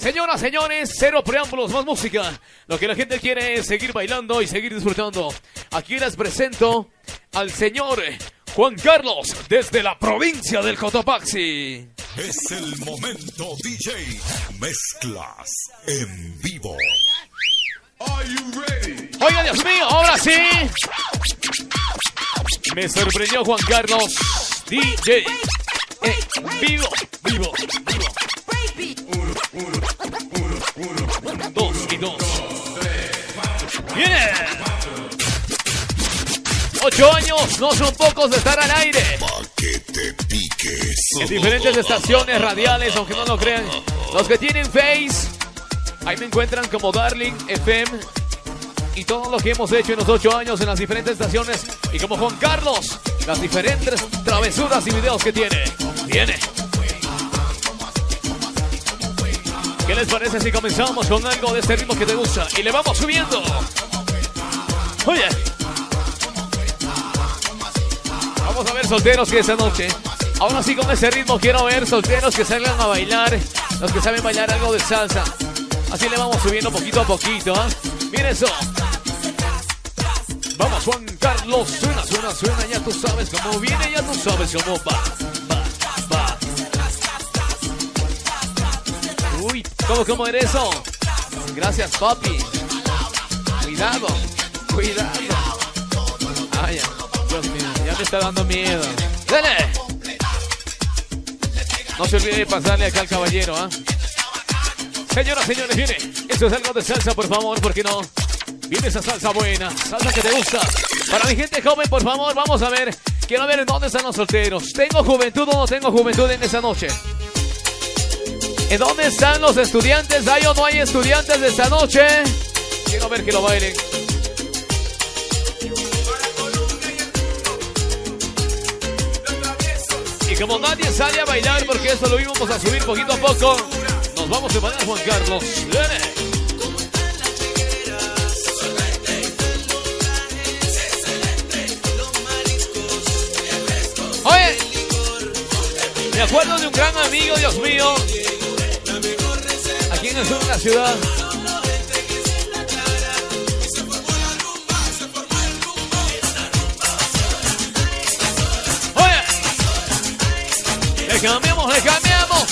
Señoras, señores, cero preámbulos, más música. Lo que la gente quiere es seguir bailando y seguir disfrutando. Aquí les presento al señor Juan Carlos desde la provincia del Cotopaxi. Es el momento, DJ. Mezclas en vivo. Are you ready? Oiga, Dios mío, ahora sí. Me sorprendió Juan Carlos, DJ. Vivo. Dos y dos. Bien. 8 años no son pocos de estar al aire. Pa' que te piques. En diferentes estaciones radiales, aunque no lo crean. Los que tienen Face, ahí me encuentran como Darling FM. Y todo lo que hemos hecho en los 8 años en las diferentes estaciones. Y como Juan Carlos, las diferentes travesuras y videos que tiene. Viene. ¿Qué les parece si comenzamos con algo de este ritmo que te gusta? Y le vamos subiendo. Oye. Vamos a ver solteros que esta noche. Ahora sí con ese ritmo quiero ver solteros que salgan a bailar. Los que saben bailar algo de salsa. Así le vamos subiendo poquito a poquito. Mira eso. Vamos Juan Carlos. Suena. Ya tú sabes cómo viene. Ya tú sabes cómo va. Uy, ¿cómo era eso? Gracias, papi. Cuidado. Ay, Dios mío, ya me está dando miedo. ¡Dale! No se olvide de pasarle acá al caballero, ¿ah? Señoras, señores, viene. Eso es algo de salsa, por favor, ¿por qué no? Viene esa salsa buena, salsa que te gusta. Para mi gente joven, por favor, vamos a ver. Quiero ver en dónde están los solteros. ¿Tengo juventud o no tengo juventud en esa noche? ¿En dónde están los estudiantes? ¿Hay o no hay estudiantes de esta noche? Quiero ver que lo bailen. Y como nadie sale a bailar, porque esto lo íbamos a subir poquito a poco, nos vamos a bailar Juan Carlos. ¡Viene! Oye, me acuerdo de un gran amigo, Dios mío, aquí en el sur de la ciudad. Oye, le cambiamos.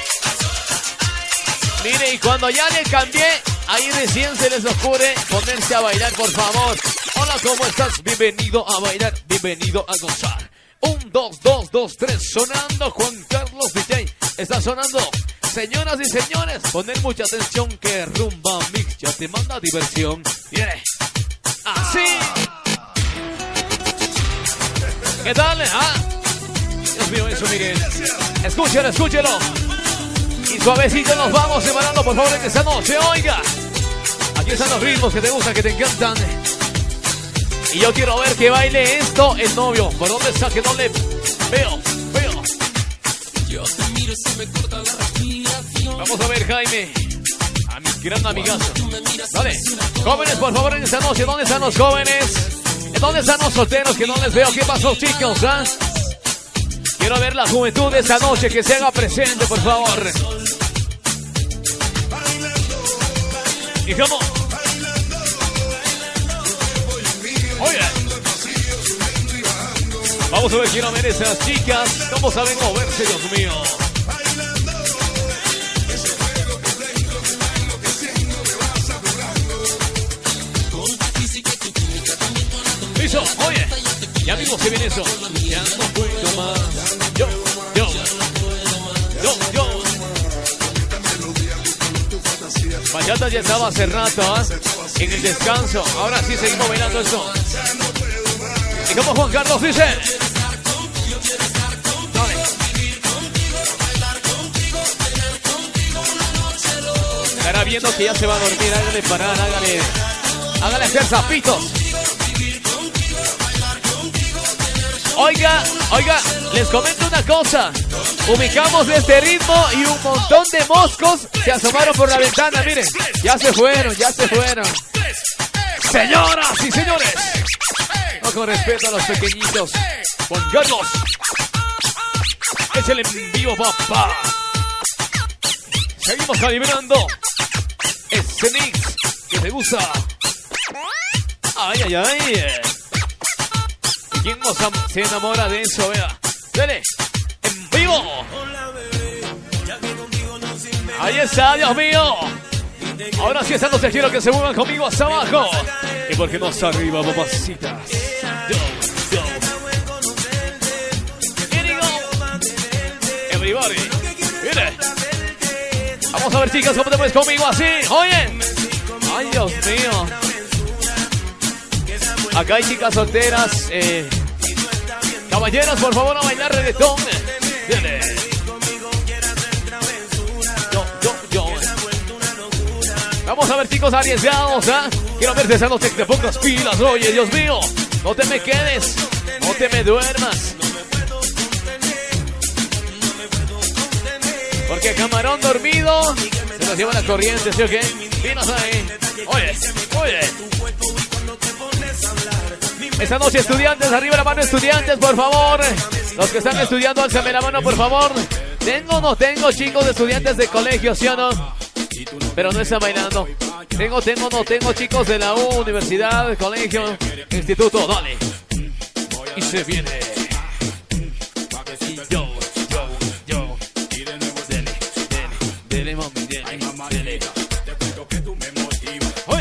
Mire, y cuando ya le cambié, ahí recién se les ocurre ponerse a bailar, por favor. Hola, ¿cómo estás? Bienvenido a bailar, bienvenido a gozar. 1, 2, 2, 2, 3, sonando Juan Carlos DJ. Está sonando. Señoras y señores, poner mucha atención que Rumba Mix ya te manda diversión. Viene. Así. ¿Qué tal? Dios mío, eso, miren. Escúchelo. Y suavecito nos vamos separando, por favor, en esta noche. Oiga. Aquí están los ritmos que te gustan, que te encantan. Y yo quiero ver que baile esto el novio. ¿Por dónde está? Que no le veo. Yo te miro y se me corta la respiración. Vamos a ver, Jaime. A mi gran amigazo. Dale. Jóvenes, por favor, en esta noche. ¿Dónde están los jóvenes? ¿Dónde están los solteros que no les veo? ¿Qué pasó, chicos? Quiero ver la juventud de esta noche. Que se haga presente, por favor. Y cómo. Oye, vamos a ver, quiero ver esas chicas. ¿Cómo saben moverse, Dios mío? Listo, oye. Ya vimos que viene eso. Ya no puedo más. Yo. Bachata ya estaba hace rato, en el descanso. Ahora sí seguimos bailando eso. Y como Juan Carlos dice. Dale. Estará viendo que ya se va a dormir. Hágale parar, hágale hacer zapitos. Oiga, les comento una cosa. Ubicamos este ritmo y un montón de moscos se asomaron por la ventana, miren. Ya se fueron. Señoras y señores. No, con respeto a los pequeñitos. Juan Carlos. Es el en vivo, papá. Seguimos calibrando ese mix que te gusta. Ay, ay, ay. ¿Quién se enamora de eso? Vea. Dale. En vivo. Ahí está, Dios mío. Ahora sí, esta noche quiero que se muevan conmigo hasta abajo. Y por qué no hasta arriba, papacitas. Yo. Here you go. Everybody. Mire. Vamos a ver, chicas, cómo te mueves conmigo así. Oye. Ay, Dios mío. Acá hay chicas solteras. Caballeros, por favor, a bailar reggaetón. Dale. Yo. Vamos a ver, chicos, arriesgados, ¿ah? Quiero verte esa noche que te pongas pilas. Oye, Dios mío. No te me quedes. No te me duermas. Porque camarón dormido se nos lleva la corriente, ¿sí o qué? Dinos ahí. Oye. Esta noche, estudiantes, arriba la mano, estudiantes, por favor. Los que están estudiando, álzame la mano, por favor. ¿Tengo o no tengo, chicos, de estudiantes de colegio, sí o no? Pero no están bailando. Tengo, chicos de la U, universidad, colegio, instituto, dale. Y se viene. Yo. Dele, mami, dele. Oye.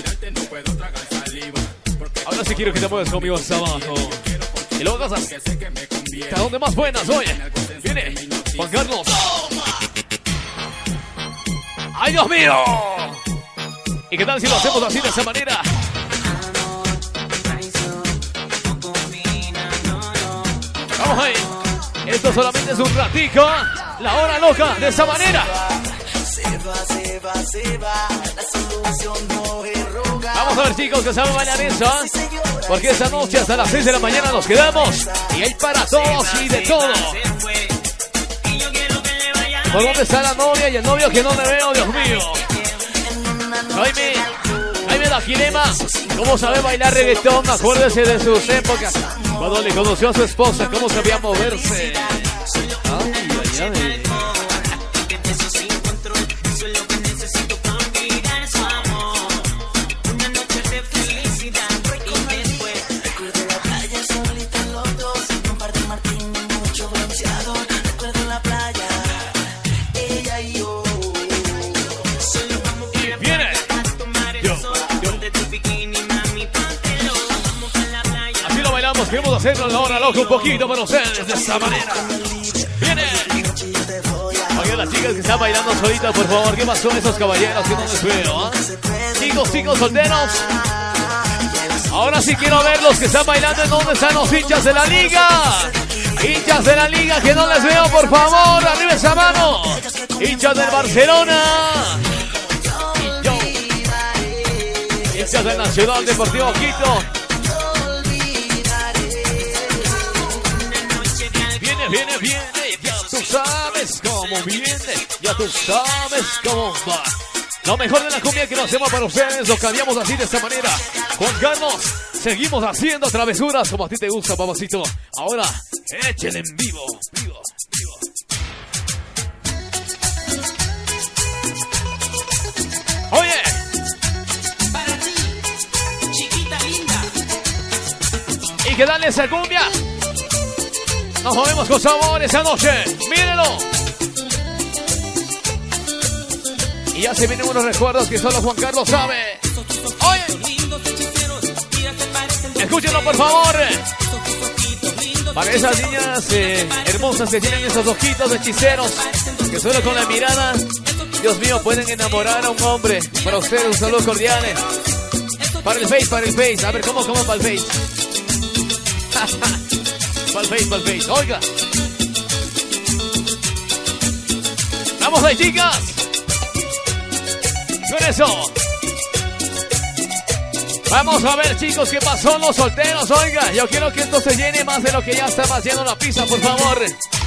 Ahora sí quiero que te muevas conmigo hasta abajo. Y luego cosas. ¿Hasta dónde más buenas? Oye. Viene Juan Carlos. ¡Ay, Dios mío! ¿Y qué tal si lo hacemos así, de esa manera? Vamos ahí. Esto solamente es un ratico. La hora loca, de esa manera. Vamos a ver, chicos, que saben bailar eso, ¿eh? Porque esta noche hasta las 6 de la mañana nos quedamos. Y hay para todos y de todo. ¿Por dónde está la novia y el novio que no le veo, Dios mío? Jaime la Quilema, ¿cómo sabe bailar reggaetón? Acuérdese de sus épocas. Cuando le conoció a su esposa, ¿cómo sabía moverse? Ay. Queremos hacerlo en la hora loca un poquito para ustedes de esta manera. Viene. Oye, las chicas que están bailando solitas, por favor. ¿Qué pasó esos caballeros que no les veo? Chicos solteros. Ahora sí quiero ver los que están bailando. ¿En dónde están los hinchas de la liga? Hinchas de la liga que no les veo, por favor. Arriba esa mano. Hinchas del Barcelona. Hinchas del Nacional Deportivo Quito. Viene, ya tú sabes cómo viene, ya tú sabes cómo va. Lo mejor de la cumbia que lo hacemos para ustedes, lo cambiamos así de esta manera. Juan Carlos, seguimos haciendo travesuras como a ti te gusta, papacito. Ahora, échale en vivo. Oye. Para ti, chiquita linda. Y que dale esa cumbia. Nos movemos con sabor esa noche. Mírenlo. Y ya se vienen unos recuerdos que solo Juan Carlos sabe. Oye. Escúchenlo, por favor. Para esas niñas hermosas que tienen esos ojitos de hechiceros, que solo con la mirada, Dios mío, pueden enamorar a un hombre. Para ustedes, un saludo cordial. Para el Face. A ver, ¿cómo para el Face? Para el Face. Oiga. Vamos ahí, chicas. Con eso. Vamos a ver, chicos, qué pasó los solteros. Oiga, yo quiero que esto se llene más de lo que ya está vaciando la pista, por favor.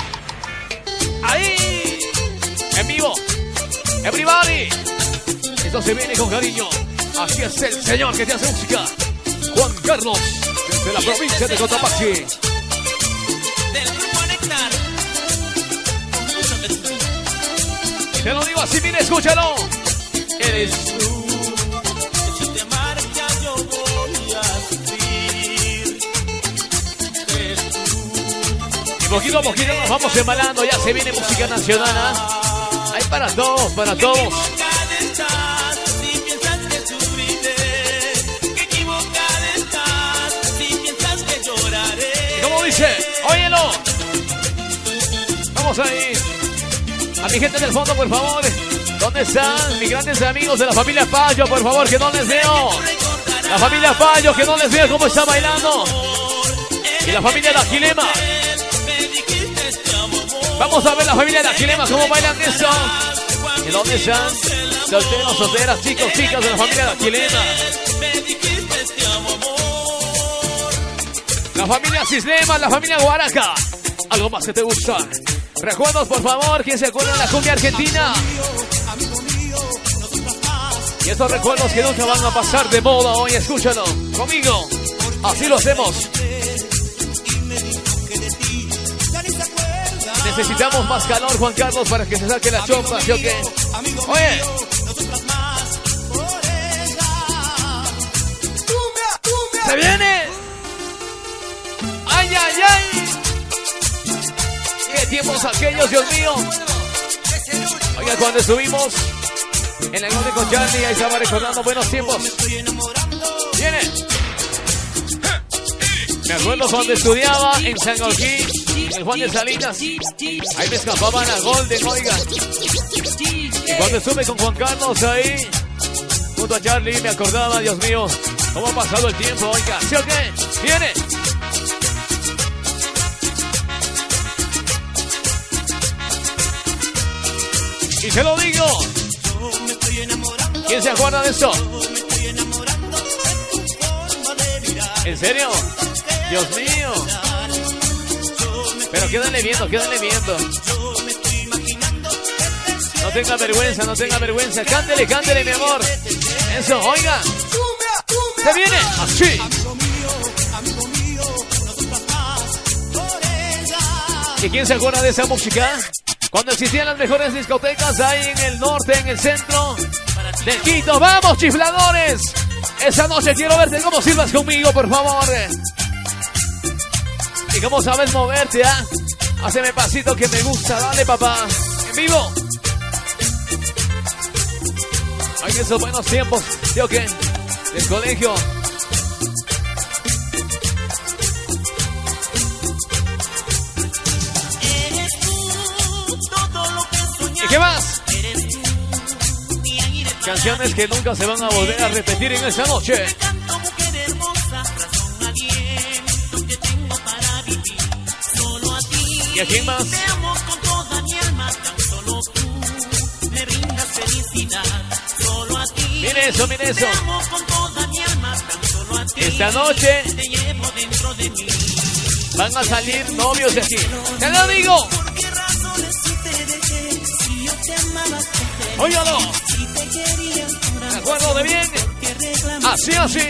Ahí. En vivo. Everybody. Esto se viene con cariño. Aquí es el señor que te hace música. Juan Carlos, desde la provincia de Cotopaxi. Del grupo Néctar. Te lo digo así, mire, escúchalo. Eres tú. Si te marchas yo voy a sufrir. Eres tú. Y poquito a poquito nos vamos embalando. Ya se viene música nacional, ¿ah? Hay para todos, para todos. Equivocada estás si piensas que sufriré. Equivocada estás si piensas que lloraré. ¿Y cómo dice? Óyelo. Vamos ahí. A mi gente del fondo, por favor. ¿Dónde están mis grandes amigos de la familia Payo? Por favor, que no les veo. La familia Payo, que no les veo cómo está bailando. Y la familia de Aquilema. Vamos a ver la familia de Aquilema cómo bailan eso. ¿Y dónde están? Solteros, solteras, chicos, chicas de la familia de Aquilema. La familia Cislema, la familia Guaraca. Algo más que te gusta. Recuerdos, por favor. ¿Quién se acuerda de la cumbia argentina? Y estos recuerdos que nunca van a pasar de moda hoy, escúchalo conmigo. Así lo hacemos. Necesitamos más calor, Juan Carlos, para que se saque la chompa, ¿sí o qué? Oye. ¡Se viene! ¡Ay, ay, ay! ¡Qué tiempos aquellos, Dios mío! Oiga, cuando estuvimos en el Golden con Charlie, ahí estaba recordando buenos tiempos. ¡Viene! Me acuerdo cuando estudiaba en San Joaquín, en el Juan de Salinas. Ahí me escapaban a Golden, oiga. Y cuando estuve con Juan Carlos ahí, junto a Charlie, me acordaba, Dios mío, cómo ha pasado el tiempo, oiga. ¿Sí o qué? ¡Viene! Y se lo digo. ¿Quién se acuerda de eso? ¿En serio? Dios mío. Pero quédale viendo, quédale viendo. No tenga vergüenza, no tenga vergüenza. Cántele, cántele, mi amor. Eso, oiga. Se viene así. ¿Y quién se acuerda de esa música? Cuando existían las mejores discotecas ahí en el norte, en el centro de Quito. ¡Vamos, chifladores! Esa noche quiero verte cómo silbas conmigo, por favor. Y cómo sabes moverte, ¿ah? Haceme pasito que me gusta. Dale, papá. En vivo. Ay, esos buenos tiempos. ¿Sí o qué? Del colegio. ¿Y qué más? Canciones que nunca se van a volver a repetir en esta noche. ¿Y a quién más? Mire eso, mire eso. Esta noche van a salir novios de aquí. ¡Te lo digo! ¡Óyalo! ¿Me acuerdo de bien? Así, así.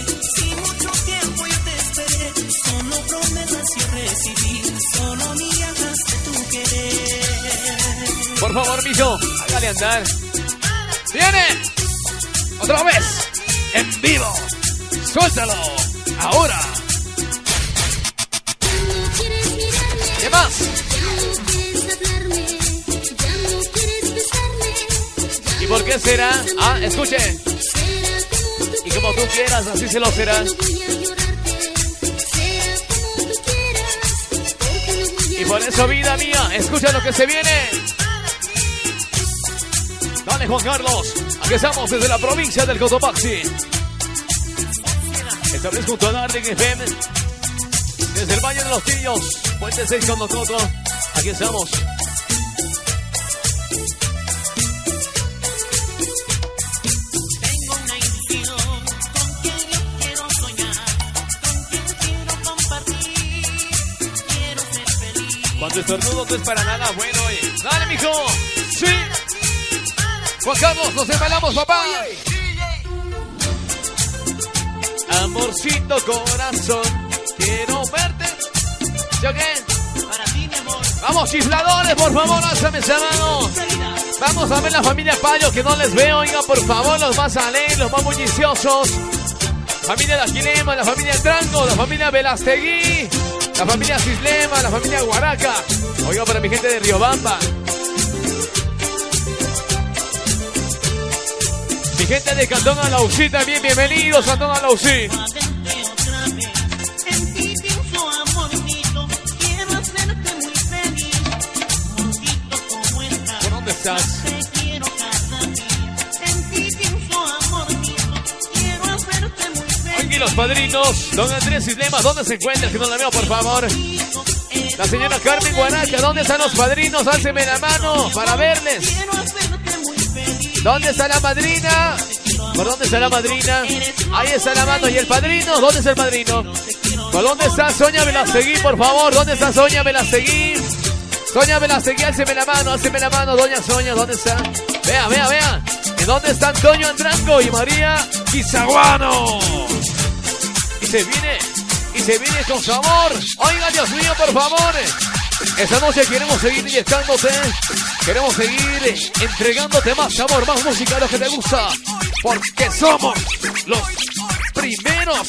Por favor, mijo, hágale andar. ¡Viene! ¡Otra vez! ¡En vivo! ¡Suéltalo! ¡Ahora! ¿Qué más? ¿Y por qué será? Ah, escuche. Y como tú quieras, así se lo será. Y por eso, vida mía, escucha lo que se viene. Dale, Juan Carlos. Aquí estamos desde la provincia del Cotopaxi. Esta vez junto a Darling FM. Desde el Valle de los Tillos, Puente 6 con Locoto. Aquí estamos. Cuando estornudo no es para nada bueno, oye. Dale, mijo. Sí. Juan Carlos, nos embalamos, papá. Amorcito corazón, quiero verte. ¿Sí o qué? Para ti, mi amor. Vamos, chifladores, por favor, álzame esa mano. Vamos a ver la familia Payo, que no les veo. Oiga, por favor, los más alegres, los más bulliciosos. Familia de Aquilema, la familia Tranco, la familia Velastegui, la familia Cislema, la familia Guaraca. Oiga, para mi gente de Riobamba. Mi gente de Cantón Alausí también, bienvenidos a Cantón Alausí. ¿Por dónde estás? Aquí los padrinos, don Andrés Cislema, ¿dónde se encuentra? Que no la veo, por favor. La señora Carmen Guaraca, ¿dónde están los padrinos? Álceme la mano para verles. ¿Dónde está la madrina? ¿Por dónde está la madrina? Ahí está la mano. ¿Y el padrino? ¿Dónde está el padrino? ¿Por dónde está Sonia Velastegui, por favor? ¿Dónde está Sonia Velastegui? Sonia Velastegui, álceme la mano, doña Sonia, ¿dónde está? Vea, vea, vea. ¿Y dónde está Antonio Andrango y María Quizaguano? Y se viene con sabor. Oiga, Dios mío, por favor. Esta noche queremos seguir inyectándote. Queremos seguir entregándote más sabor, más música, lo que te gusta. Porque somos los primeros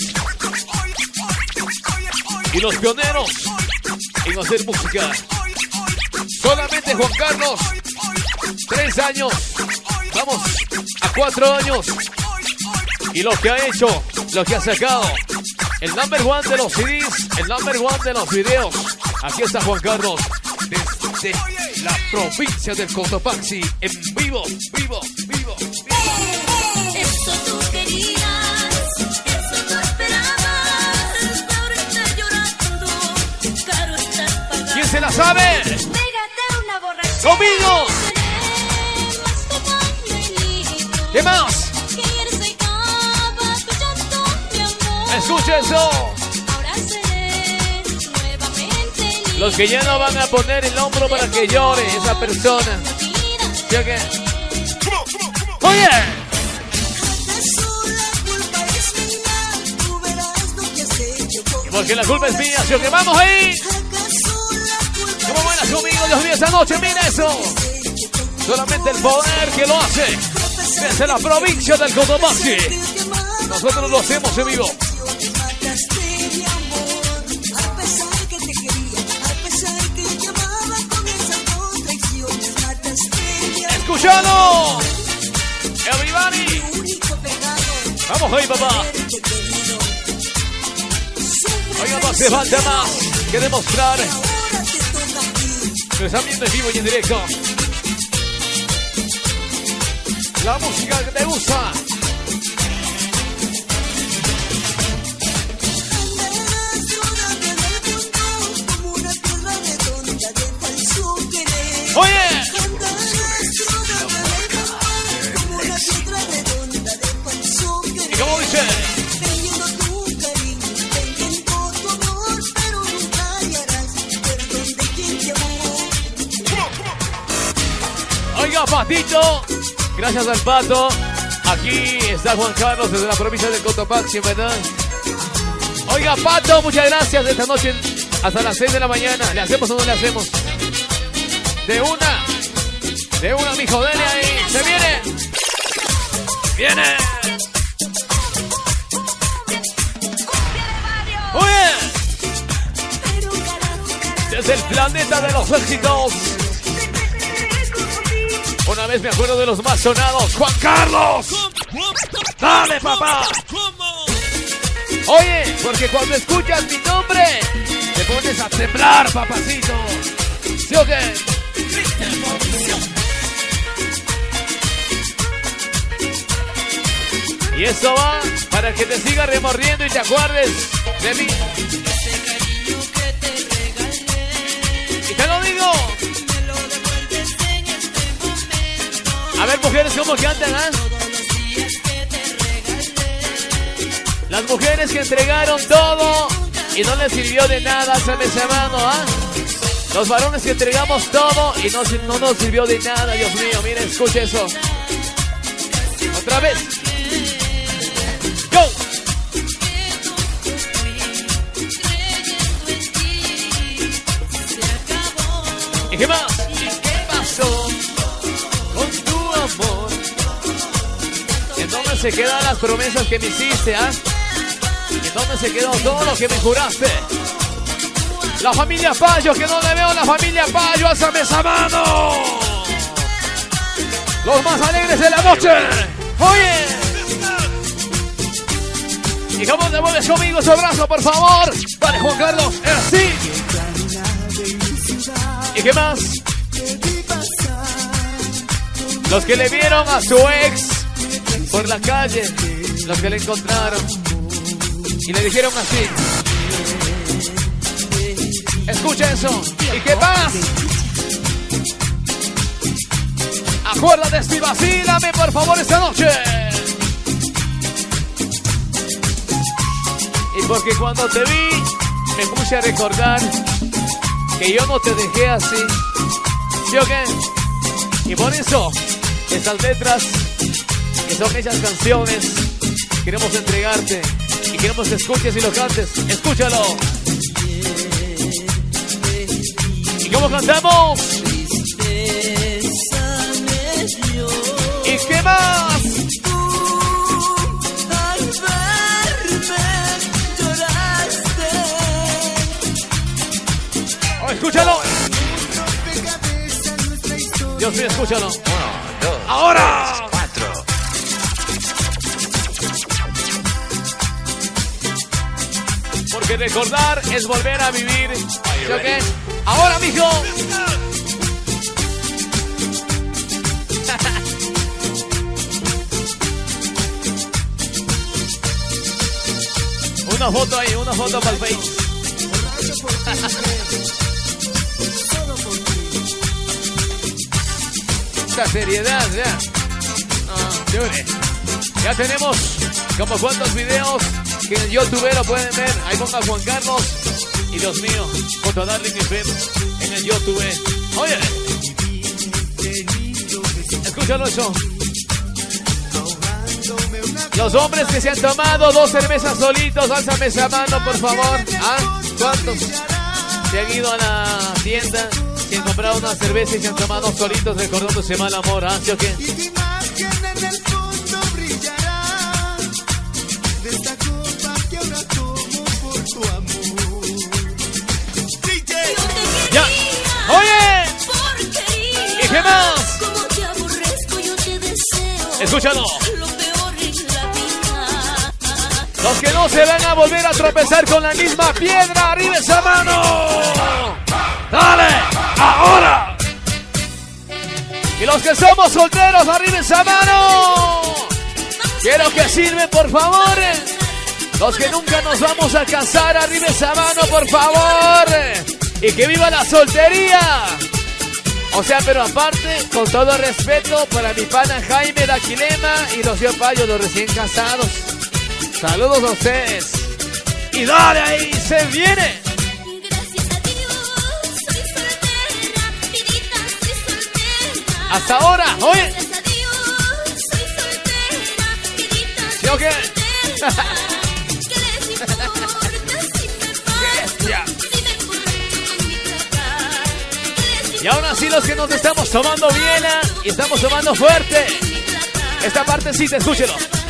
y los pioneros en hacer música. Solamente Juan Carlos, 3 años. Vamos a 4 años. Y lo que ha hecho, lo que ha sacado. El number one de los CDs, el number one de los videos. Aquí está Juan Carlos, desde la provincia del Cotopaxi, en vivo, vivo, vivo, vivo. Eso tú querías, eso tú esperabas. Ahora estás llorando, caro estás pagando. ¿Quién se la sabe? Pégate una borrachera. ¡Conmigo! ¿Qué más? Escucha eso. Ahora seré nuevamente libre. Los que ya no van a poner el hombro para que llore esa persona. ¿Sí o qué? ¡Oye! Y porque la culpa es mía, ¿sí o qué? ¡Vamos ahí! ¿Cómo bailas conmigo, Dios mío, esta noche? ¡Mira eso! Solamente el poder que lo hace desde la provincia del Cotopaxi. Nosotros lo hacemos en vivo. ¡Escuchalo! ¡Everybody! ¡Vamos ahí, papá! Oiga, no hace falta más que demostrar. Lo están viendo en vivo y en directo. La música que te gusta. ¡Oye! ¿Y cómo dice? Oiga, Patito. Gracias al Pato. Aquí está Juan Carlos desde la provincia del Cotopaxi, ¿verdad? Oiga, Pato, muchas gracias de esta noche hasta las 6 de la mañana. ¿Le hacemos o no le hacemos? De una, mijo, dele ahí. ¡Se viene! ¡Viene! ¡Oye! Desde el planeta de los éxitos. Una vez me acuerdo de los más sonados. ¡Juan Carlos! ¡Dale, papá! Oye, porque cuando escuchas mi nombre, te pones a temblar, papacito. ¿Sí o qué? Y eso va para que te siga remordiendo y te acuerdes de mí. Y te lo digo. A ver, mujeres, ¿cómo cantan, ah? Las mujeres que entregaron todo y no les sirvió de nada, ¿sabes, hermano, ah? Los varones que entregamos todo y no nos sirvió de nada, Dios mío. Mira, escucha eso. Otra vez. Go. ¿Y qué más? ¿Y qué pasó dónde se quedan las promesas que me hiciste, ah? ¿En dónde se quedó todo lo que me juraste? La familia Payo, que no le veo a la familia Payo, alzame esa mano. Los más alegres de la noche. Oye. Y cómo te mueves conmigo ese brazo, por favor. Dale, Juan Carlos, es así. ¿Y qué más? Los que le vieron a su ex por la calle, los que le encontraron y le dijeron así. Escucha eso. ¿Y qué más? Acuérdate, Steve, vacílame por favor esta noche. Y porque cuando te vi me puse a recordar que yo no te dejé así. ¿Sí o qué? Y por eso estas letras, que son esas canciones, queremos entregarte y queremos que escuches y lo cantes. Escúchalo. ¿Y cómo cantamos? ¿Y qué más? Oh, escúchalo. Dios mío, escúchalo. 1, 2, ahora 4. Porque recordar es volver a vivir. ¿Sí o qué? Ahora, mijo. Una foto ahí, una foto para el Face. Esta seriedad, ya. Ya tenemos como cuantos videos que en YouTube lo pueden ver. Ahí ponga Juan Carlos y Dios mío, junto a Darling FM en el YouTube. Oye, escúchalo eso. Los hombres que se han tomado 2 cervezas solitos, álzame esa mano, por favor. ¿Ah? ¿Cuántos se han ido a la tienda, se han comprado una cerveza y se han tomado solitos recordando ese mal amor? ¿Ah? ¿Sí o qué? ¡Ya! ¡Oye! ¿Y qué más? Escúchalo. Los que no se van a volver a tropezar con la misma piedra, arriba esa mano. ¡Dale! ¡Ahora! Y los que somos solteros, arriba esa mano. Quiero que sirven, por favor. Los que nunca nos vamos a casar, arriba esa mano, por favor. Y que viva la soltería. O sea, pero aparte, con todo respeto para mi pana Jaime de Aquilema y los tíos Payo, los recién casados. Saludos a ustedes. Y dale ahí, se viene. Gracias a Dios, soy soltera, vidita, soy soltera. Hasta ahora, oye. Gracias a Dios, soy soltera, vidita, ¿Sí o qué? soltera. ¿Qué les importa si me paso, Ya. si me emborracho con mi trabajo? ¿Qué les Y aún así los que nos estamos tomando bien y estamos tomando fuerte. Esta partecita, escúchelo.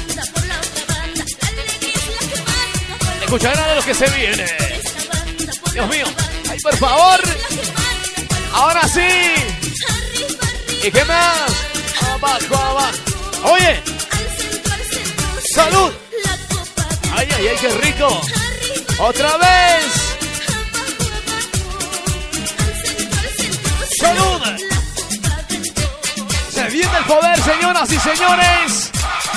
Escucharán a lo que se viene. Dios mío. Ay, por favor. Ahora sí. ¿Y qué más? Abajo, abajo. Oye. Salud. Ay, ay, ay, qué rico. Otra vez. Salud. Se viene el poder, señoras y señores.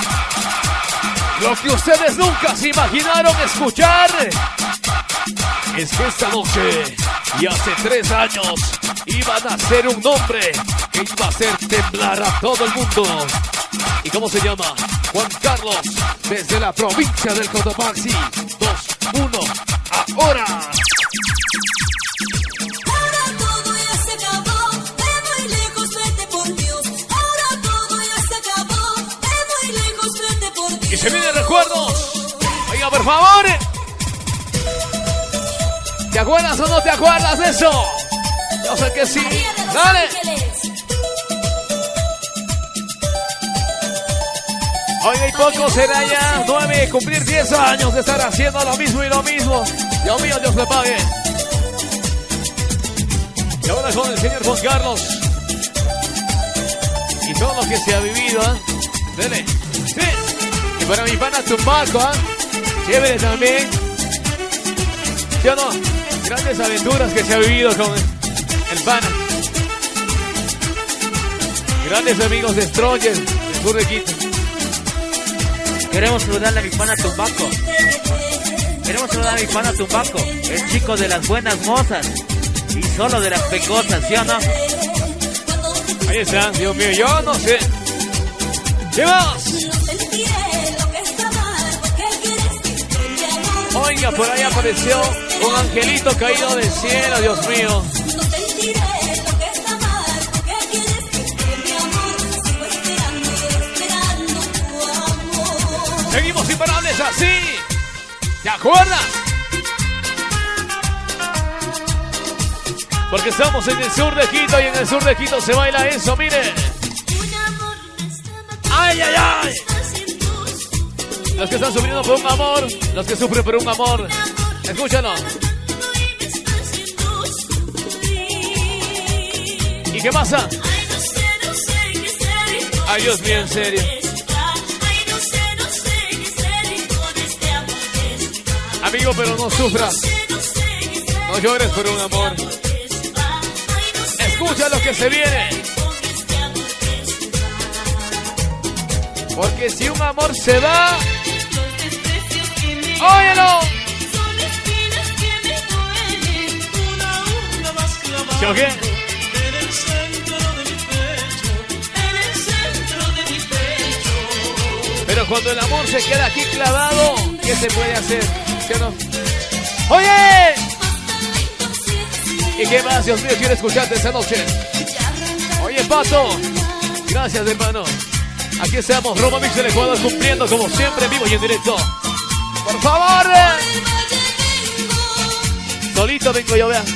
Lo que ustedes nunca se imaginaron escuchar es que esta noche y hace 3 años iban a ser un nombre que iba a hacer temblar a todo el mundo. ¿Y cómo se llama? Juan Carlos, desde la provincia del Cotopaxi. 2, 1, ahora. Ahora todo ya se acabó, de muy lejos, vete por Dios. Ahora todo ya se acabó, de muy lejos, vete por Dios. Y se vienen recuerdos. Oiga, por favor. ¿Te acuerdas o no te acuerdas de eso? Yo sé que sí. Dale. Hoy hay poco, será ya 9, cumplir 10 años de estar haciendo lo mismo y lo mismo. Dios mío, Dios le pague. Y ahora con el señor Juan Carlos. Y todo lo que se ha vivido, ¿eh? Dele. Sí. Y para mi pana Tumbaco, ¿eh? Chévere también. ¿Sí o no? Grandes aventuras que se ha vivido con el pana. Grandes amigos de Stronger, de sur de Quito. Queremos saludarle a mi pana Tumbaco. Queremos saludar a mi pana Tumbaco, el chico de las buenas mozas y solo de las pecosas, ¿sí o no? Ahí está, Dios mío, yo no sé. ¿Qué más? Oiga, por ahí apareció un angelito caído del cielo, Dios mío. Seguimos imparables así. ¿Te acuerdas? Porque estamos en el sur de Quito y en el sur de Quito se baila eso, mire. ¡Ay, ay, ay! Los que están sufriendo por un amor, los que sufren por un amor, escúchalo. ¿Y qué pasa? Ay, Dios mío, en serio. Amigo, pero no sufras. No llores por un amor. Escucha lo que se viene. Porque si un amor se va, óyelo. ¿Sí o qué? Pero cuando el amor se queda aquí clavado, ¿qué se puede hacer? ¿Sí o no? ¡Oye! ¿Y qué más, Dios mío? Quiero escucharte esta noche. Oye, Pato. Gracias, hermano. Aquí estamos, Roma Mix del Ecuador, cumpliendo como siempre en vivo y en directo. ¡Por favor! Solito vengo yo, vean.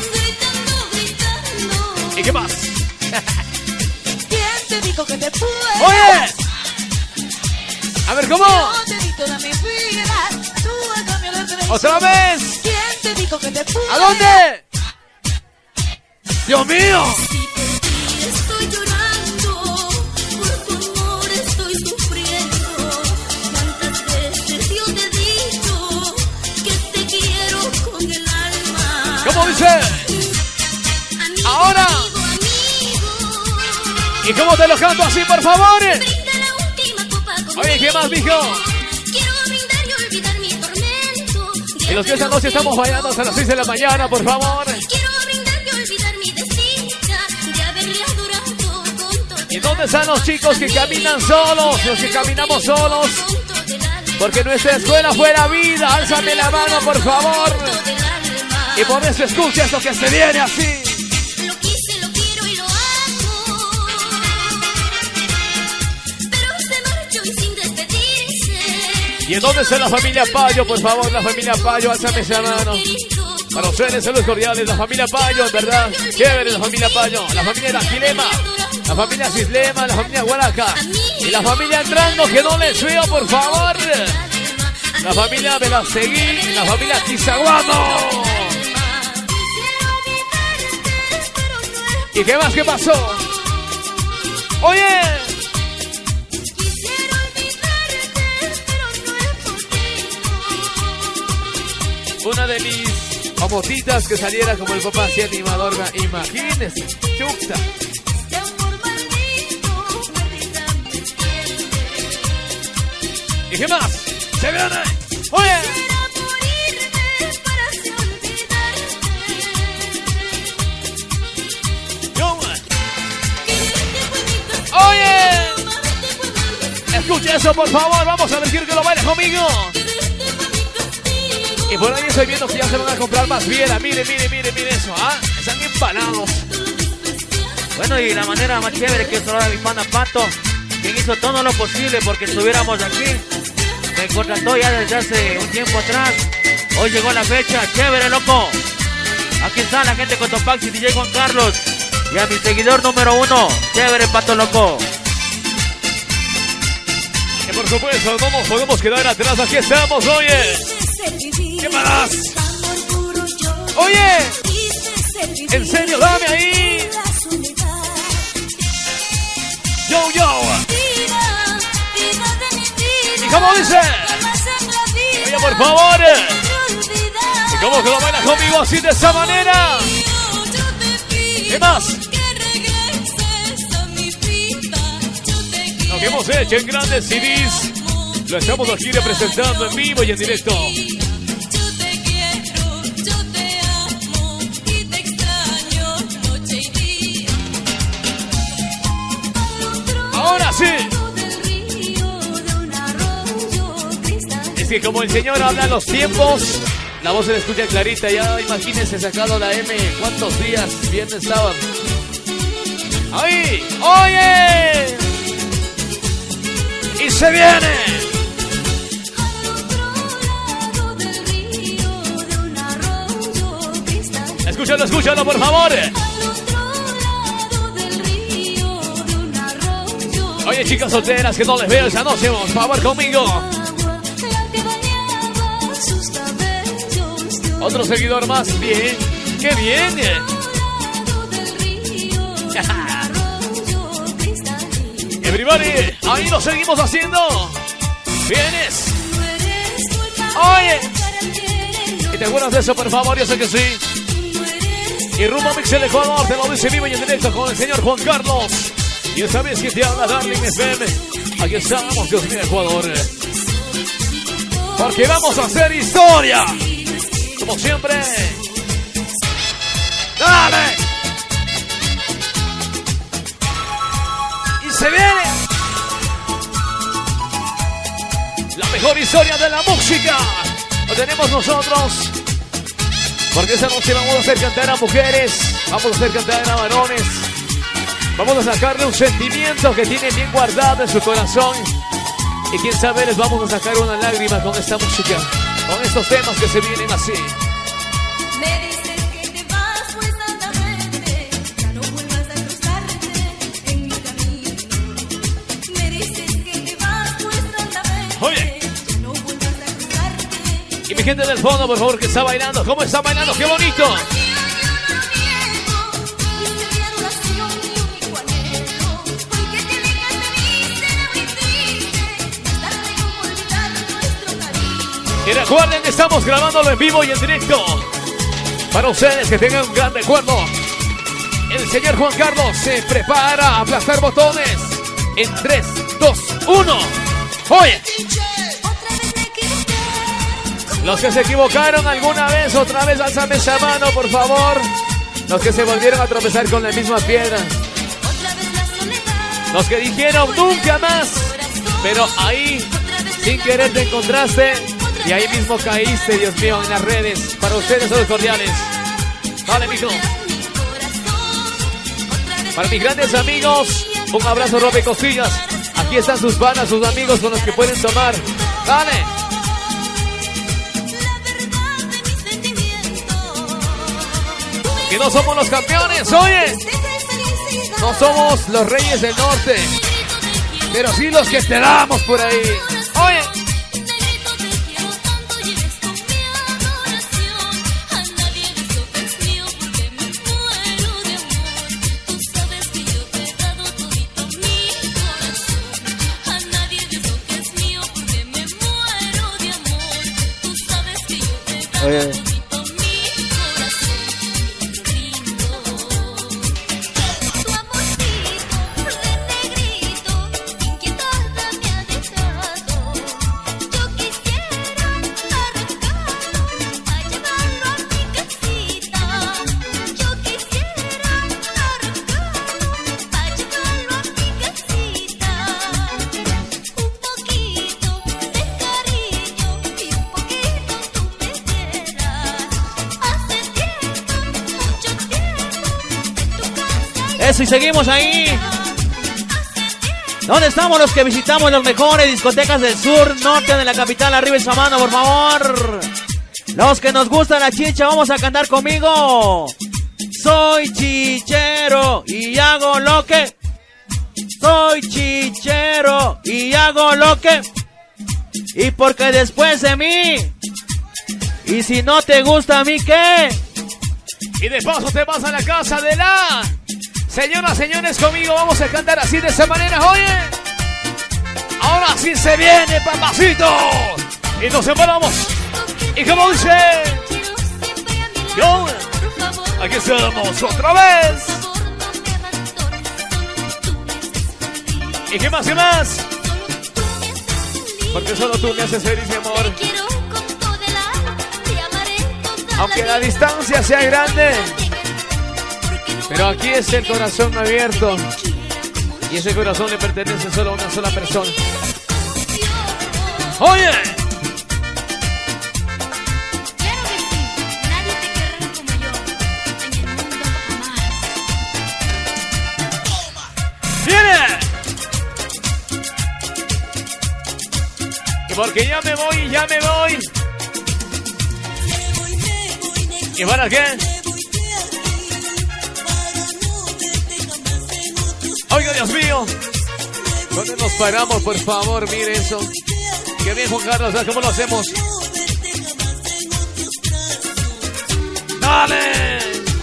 ¿Y qué más? ¿Quién te dijo que te pude? ¡Oye! A ver, ¿cómo? Yo te di toda mi vida, tú a cambio de traición. ¡Otra vez! ¿Quién te dijo que te pude? ¿A dónde? ¡Dios mío! Si por ti estoy llorando, por tu amor estoy sufriendo. ¿Cuántas veces yo te he dicho que te quiero con el alma? ¿Cómo dice? Amigo, Ahora. amigo, ¿Y cómo te lo canto así, por favor? brinda la última copa conmigo. Oye, ¿qué más, mijo? Quiero brindar y olvidar mi tormento. Y los que esta noche estamos bailando hasta las 6 de la mañana, por favor. Quiero brindar y olvidar mi desdicha de haberle adorado con todo ¿Y dónde están los chicos que caminan solos? Los que caminamos solos. Porque nuestra escuela fue la vida. Álzame la mano, por favor. Y por eso escucha esto que se viene así. Lo quise, lo quiero y lo amo. Pero se marchó y sin despedirse. ¿Y en dónde está la familia Payo? Por favor, la familia Payo, álzame esa mano. Para ustedes, saludos cordiales, la familia Payo, en verdad. Chévere, la familia Payo. La familia Aquilema, la familia Cislema, la familia Guaraca. Y la familia entrando, que no les veo, por favor. La familia Velastegui, la familia Tizaguano. ¿Y qué más? ¿Qué pasó? ¡Oye! Una de mis motitas que saliera como el papá así animador, imagínense, chuta. ¿Y qué más? ¡Se viene! ¡Oye! ¡Oye! Escucha eso, por favor. Vamos a ver, quiero que lo bailes conmigo. Y por ahí estoy viendo que ya se van a comprar más biela. Mire, mire, mire, mire eso, ¿ah? Están empanados. Bueno, y la manera más chévere que es saludar a mi pana Pato, quien hizo todo lo posible porque estuviéramos aquí. Me contrató ya desde hace un tiempo atrás. Hoy llegó la fecha, chévere, loco. Aquí está la gente con Topaxi, DJ Juan Carlos. Y a mi seguidor número 1, chévere, Pato, loco. Y por supuesto, no nos podemos quedar atrás. Aquí estamos, oye. ¿Qué más? Oye, en serio, dame ahí. Yo. ¿Y cómo dice? Oye, por favor. ¿Y cómo que lo bailas conmigo así de esa manera? ¿Qué más? Lo que hemos hecho en grandes CDs, lo estamos aquí representando en vivo y en directo. Ahora sí. Es que como el Señor habla en los tiempos, la voz se le escucha clarita. Ya imagínense sacado la M. ¿Cuántos días? Viernes, sábado. ¡Ahí! ¡Oye! ¡Y se viene! Escúchalo, por favor. Oye, chicas solteras que no les veo esa noche, por favor, conmigo. Otro seguidor más, bien. ¡Qué bien! Everybody, ahí lo seguimos haciendo. ¿Vienes? Oye. ¿Y te acuerdas de eso, por favor? Yo sé que sí. Y rumbo Mix el Ecuador, te lo dice vivo y en directo con el señor Juan Carlos. Y esta vez que te habla Darling FM. Aquí estamos, Dios mío, Ecuador. Porque vamos a hacer historia. Como siempre. ¡Dale! Y se viene la mejor historia de la música. Lo tenemos nosotros. Porque esta noche vamos a hacer cantar a mujeres. Vamos a hacer cantar a varones. Vamos a sacarle un sentimiento que tiene bien guardado en su corazón. Y quién sabe, les vamos a sacar una lágrima con esta música. Con estos temas que se vienen así. Me dices que te vas, pues santamente ya no vuelvas a cruzarte en mi camino. Me dices que te vas, pues santamente Oye. ya no vuelvas a cruzarte. Y mi gente del fondo, por favor, que está bailando. ¿Cómo está bailando? ¡Qué bonito! Y recuerden que estamos grabándolo en vivo y en directo. Para ustedes que tengan un gran recuerdo. El señor Juan Carlos se prepara a aplastar botones. En 3, 2, 1. Oye. Los que se equivocaron alguna vez, otra vez alzame esa mano, por favor. Los que se volvieron a tropezar con la misma piedra. Los que dijeron nunca más. Pero ahí, sin querer, te encontraste. Y ahí mismo caíste, Dios mío, en las redes. Para ustedes, todos cordiales. Vale, mijo. Para mis grandes amigos, un abrazo, rompe costillas. Aquí están sus panas, sus amigos con los que pueden tomar. Dale. Que no somos los campeones, oye. No somos los reyes del norte. Pero sí los que te damos por ahí. Oye. Oye. Eso, y seguimos ahí. ¿Dónde estamos los que visitamos las mejores discotecas del sur, norte de la capital? Arriba esa mano, por favor. Los que nos gusta la chicha, vamos a cantar conmigo. Soy chichero y hago lo que. Soy chichero y hago lo que. Y porque después de mí. Y si no te gusta a mí, ¿qué? Y de paso te vas a la casa de la... Señoras, señores, conmigo vamos a cantar así de esa manera, oye. Ahora sí se viene, papacito. Y nos separamos. Y como dice... Yo, aquí estamos otra vez. ¿Y qué más, qué más? Porque solo tú me haces feliz, mi amor. Aunque la distancia sea grande, pero aquí es el corazón abierto. Y ese corazón le pertenece solo a una sola persona. ¡Oye! Claro que sí, nadie te querrá como yo en el mundo jamás. ¡Viene! Y porque ya me voy, ya me voy. ¿Y para qué? Oiga, Dios mío. ¿Dónde nos paramos, por favor? Mire eso. Qué bien, Juan Carlos. ¿Cómo lo hacemos? ¡Dale!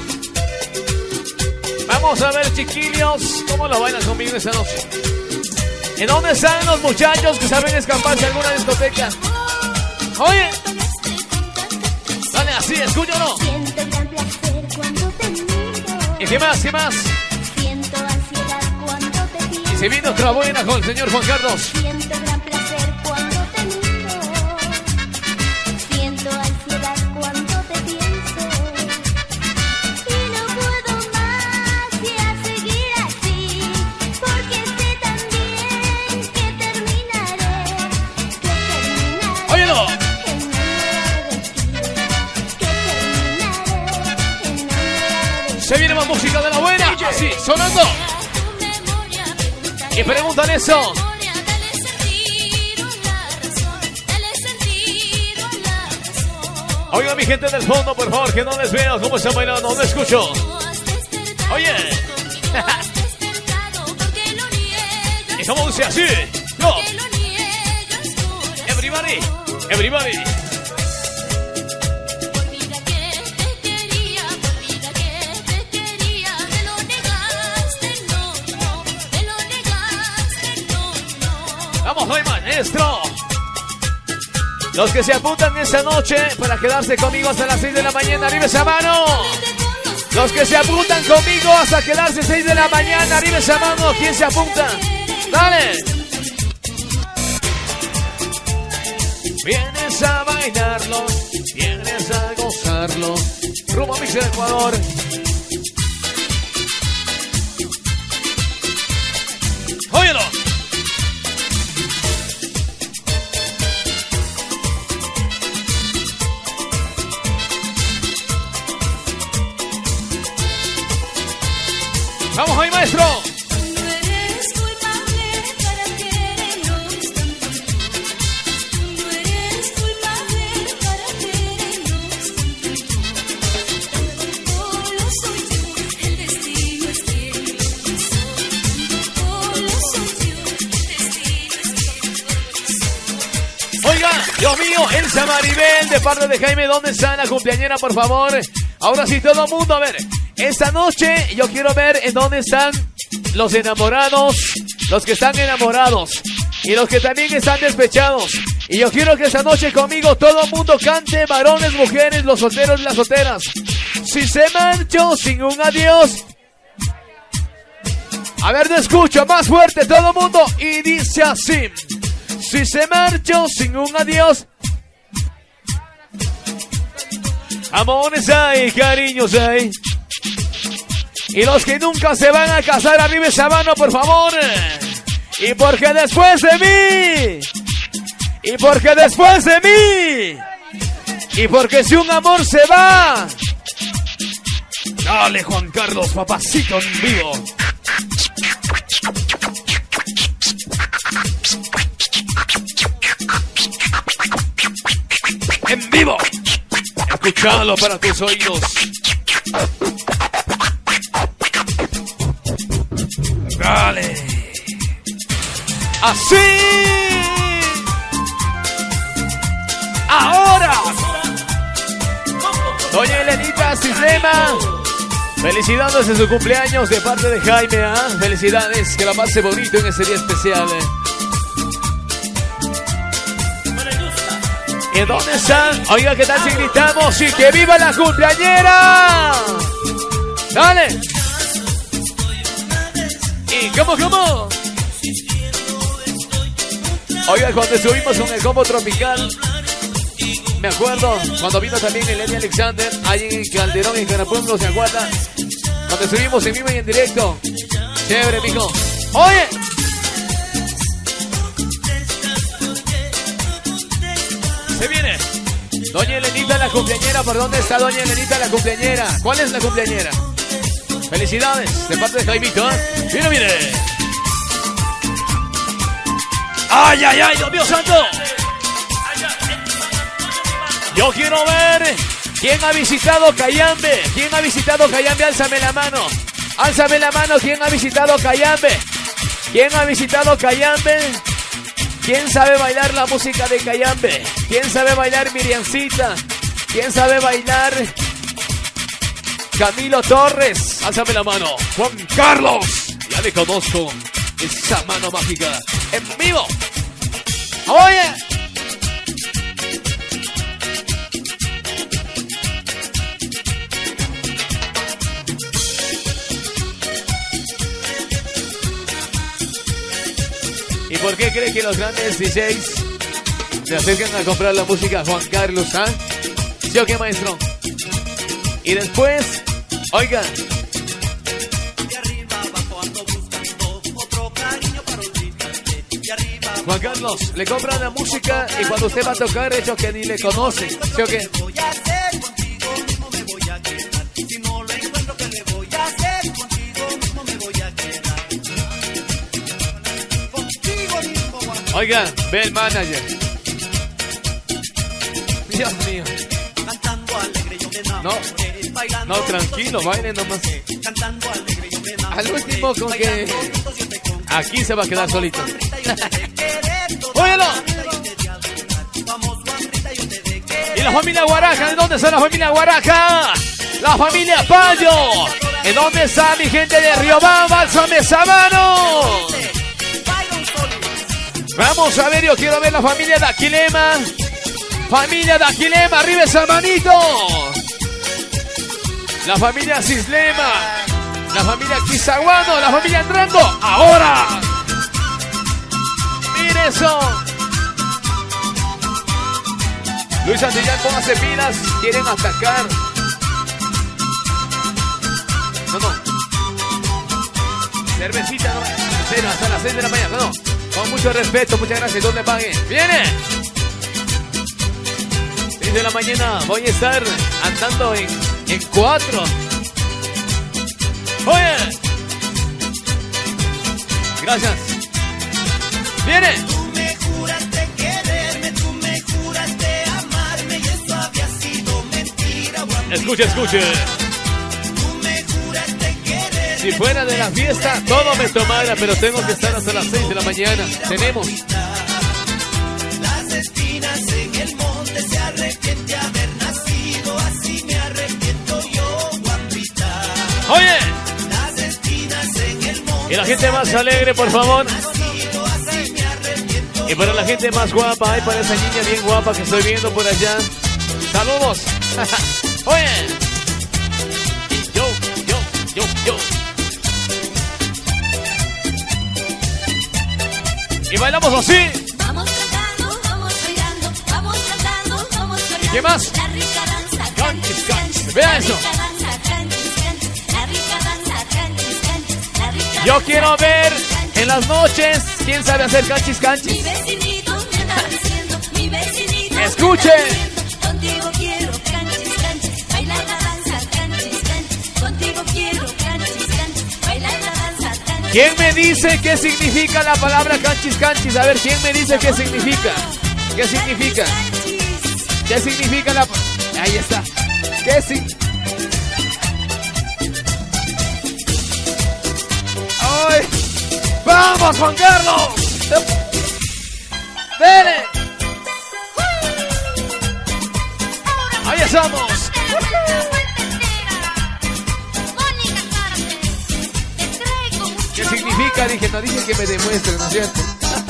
Vamos a ver, chiquillos, cómo lo bailan conmigo esta noche. ¿En dónde están los muchachos que saben escaparse a alguna discoteca? Oye. Dale, así, escúchalo. Siento gran placer cuando te miro. ¿Y qué más? ¿Qué más? Siento ansiedad cuando te pienso. Y se viene otra buena con el señor Juan Carlos. Siento gran placer cuando te miro. Siento ansiedad cuando te pienso. Y no puedo más ya seguir así. Porque sé también que terminaré. ¡Óyelo! Se viene más música de la buena. Así, sonando. Y preguntan eso. Oiga, mi gente del fondo, por favor, que no les veo cómo están bailando, no escucho. Oye. ¿Y cómo dice así? No. Everybody, everybody. Vamos hoy, maestro. Los que se apuntan esta noche para quedarse conmigo hasta las 6 de la mañana, arriba esa mano. Los que se apuntan conmigo hasta quedarse 6 de la mañana, arriba esa mano. ¿Quién se apunta? Dale. Vienes a bailarlo, vienes a gozarlo. Rumbo a Mix del Ecuador. Óyelo. Vamos ahí, maestro. No eres culpable para querernos tanto. No eres culpable para querernos tanto. Tampoco lo soy yo. El destino es quien lo quiso. Tampoco lo soy yo. El destino es quien lo quiso. Oiga, Dios mío, Elsa Maribel de parte de Jaime, ¿dónde está la cumpleañera, por favor? Ahora sí, todo el mundo, a ver. Esta noche yo quiero ver en dónde están los enamorados, los que están enamorados y los que también están despechados. Y yo quiero que esta noche conmigo todo el mundo cante, varones, mujeres, los solteros y las solteras. Si se marchó sin un adiós. A ver, te escucho más fuerte todo el mundo y dice así. Si se marchó sin un adiós. Amores hay, cariños hay. Y los que nunca se van a casar, arriba esa mano, por favor. Y porque después de mí. Y porque después de mí. Y porque si un amor se va. Dale, Juan Carlos, papacito en vivo. En vivo. Escuchalo para tus oídos. Dale. Así. Cislema. Felicidades en su cumpleaños de parte de Jaime, ¿ah? Felicidades, que la pase bonito en ese día especial. ¿Y dónde están? Oiga, ¿qué tal si gritamos? ¡Y que viva la cumpleañera! ¡Dale! ¿Y cómo? Oiga, cuando estuvimos con el combo tropical, me acuerdo cuando vino también el Eddie Alexander, ahí en Calderón, en Carapueblo, ¿se acuerda? Cuando estuvimos en vivo y en directo. Chévere, mijo. ¡Oye! Se viene. Doña Elenita la cumpleañera. ¿Por dónde está Doña Elenita la cumpleañera? ¿Cuál es la cumpleañera? Felicidades de parte de Jaimito, ¿eh? Mire. ¡Ay, Dios mío santo! Yo quiero ver quién ha visitado Cayambe. ¿Quién ha visitado Cayambe? Álzame la mano. Álzame la mano. ¿Quién ha visitado Cayambe? ¿Quién ha visitado Cayambe? ¿Quién sabe bailar la música de Cayambe? ¿Quién sabe bailar Miriancita? ¿Quién sabe bailar Camilo Torres? Álzame la mano. Juan Carlos. Ya le conozco. Esa mano mágica. En vivo. Oye. ¿Y por qué cree que los grandes DJs se acercan a comprar la música Juan Carlos, ah? ¿Sí o qué, maestro? Y después, oigan. Juan Carlos, le compran la música y cuando usted va a tocar, hecho que ni le conocen, ¿sí o qué? Oiga, ve el manager. Dios mío. No, tranquilo, bailen nomás. Al último con que aquí se va a quedar solito. ¡Óyelo! ¿Y la familia Guaraja? ¿De dónde está la familia Guaraja? La familia Payo. ¿En dónde está mi gente de Riobamba? ¡Álzame esa mano! Vamos a ver, yo quiero ver la familia de Aquilema. Familia de Aquilema, arriba esa manito. La familia Cislema. La familia Quizaguano. La familia entrando. Ahora. Mire eso. Luis Santillán, póngase pilas. Quieren atacar. No. Cervecita, no. Hasta las 6 de la mañana, no. Con mucho respeto, muchas gracias. ¿Dónde paguen? ¡Viene! 6 de la mañana voy a estar andando en 4. ¡Oye! Gracias. ¡Viene! Tú me juraste quererme, tú me juraste amarme y eso había sido mentira. Escuche. Si fuera de la fiesta, todo me tomara, pero tengo que estar hasta las 6 de la mañana. Tenemos. Las espinas en el monte se arrepiente haber nacido, así me arrepiento yo, Guampita. Oye. Las espinas en el monte. Y la gente más alegre, por favor. Y para la gente más guapa, y para esa niña bien guapa que estoy viendo por allá. Saludos. Oye. Yo. Y bailamos así. Vamos cantando, vamos bailando, vamos cantando, vamos bailando. ¿Y qué más? La rica danza, Canchis. Vea eso. La rica danza, canchis. Yo quiero ver en las noches quién sabe hacer canchis. Mi vecinito me anda diciendo, mi vecinito. Escuche. Contigo quiero canchis. Bailar la danza, canchis. Contigo quiero canchis. Bailar la danza, canchis. ¿Quién me dice qué significa la palabra canchis? A ver, ¿quién me dice qué significa? ¿Qué significa? ¿Qué significa la... Ahí está. ¿Qué significa? ¡Ay! ¡Vamos, Juan Carlos! ¡Dele! Ahí estamos. significa? Dije, no dije que me demuestre, ¿no es cierto?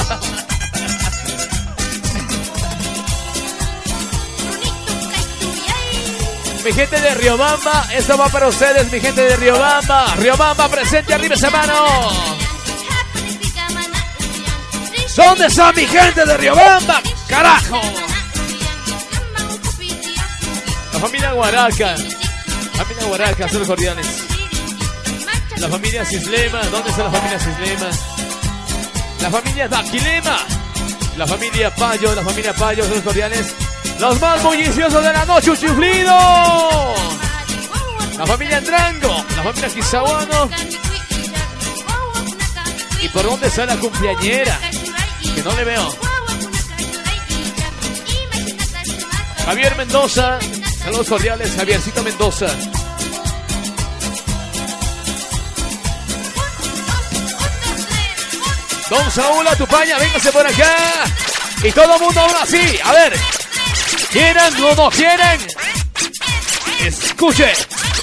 Mi gente de Riobamba, esto va para ustedes, mi gente de Riobamba. Riobamba, presente, arriba esa mano. ¿Dónde está mi gente de Riobamba? ¡Carajo! La familia Guaraca. La familia Guaraca, son los cordiales. La familia Cislema, ¿dónde está la familia Cislema? La familia Daquilema. La familia Payo, son los cordiales. Los más bulliciosos de la noche, Uchiflido. La familia Andrango, la familia Quizahuano. ¿Y por dónde está la cumpleañera? Que no le veo. Javier Mendoza, saludos cordiales, Javiercito Mendoza. Don Saúl Atupaña, véngase por acá. Y todo el mundo ahora sí, a ver. ¿Quieren o no quieren? Escuche.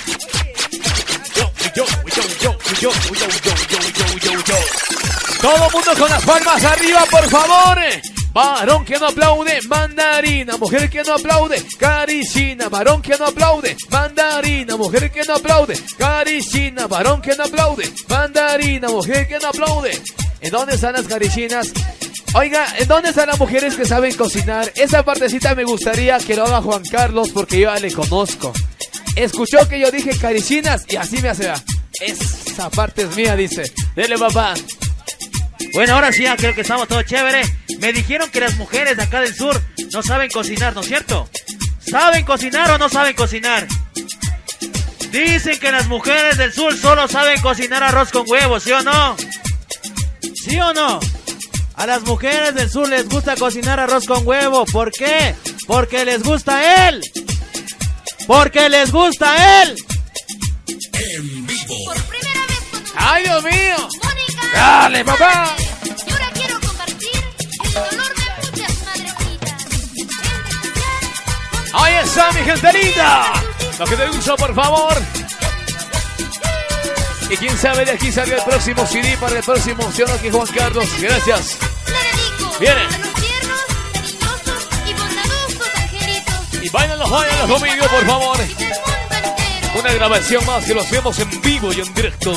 Todo el mundo con las palmas arriba, por favor. Varón que no aplaude, mandarina. Mujer que no aplaude, caricina. Varón que no aplaude, mandarina. Mujer que no aplaude, caricina. Varón que no aplaude, mandarina. Mujer que no aplaude. ¿En dónde están las caricinas? Oiga, ¿en dónde están las mujeres que saben cocinar? Esa partecita me gustaría que lo haga Juan Carlos porque yo ya le conozco. Escuchó que yo dije caricinas y así me hace. Esa parte es mía, dice. Dele, papá. Bueno, ahora sí, ya creo que estamos todo chévere. Me dijeron que las mujeres de acá del sur no saben cocinar, ¿no es cierto? ¿Saben cocinar o no saben cocinar? Dicen que las mujeres del sur solo saben cocinar arroz con huevo, ¿sí o no? ¿Sí o no? A las mujeres del sur les gusta cocinar arroz con huevo. ¿Por qué? Porque les gusta él. Porque les gusta él. En vivo. Por primera vez con ¡Ay, Dios mío! Mónica. ¡Dale, papá! Y ahora quiero compartir el dolor de muchas madrecitas. ¡Ahí está, mi gente linda! Lo que te uso, por favor. Y quién sabe, de aquí salga el próximo CD para el próximo, ¿sí o no, aquí Juan Carlos? Gracias. Le dedico Viene. a los tiernos, cariñosos y bondadosos angelitos. Y báilalos conmigo, por favor. Y del mundo entero. Una grabación más que lo hacemos en vivo y en directo.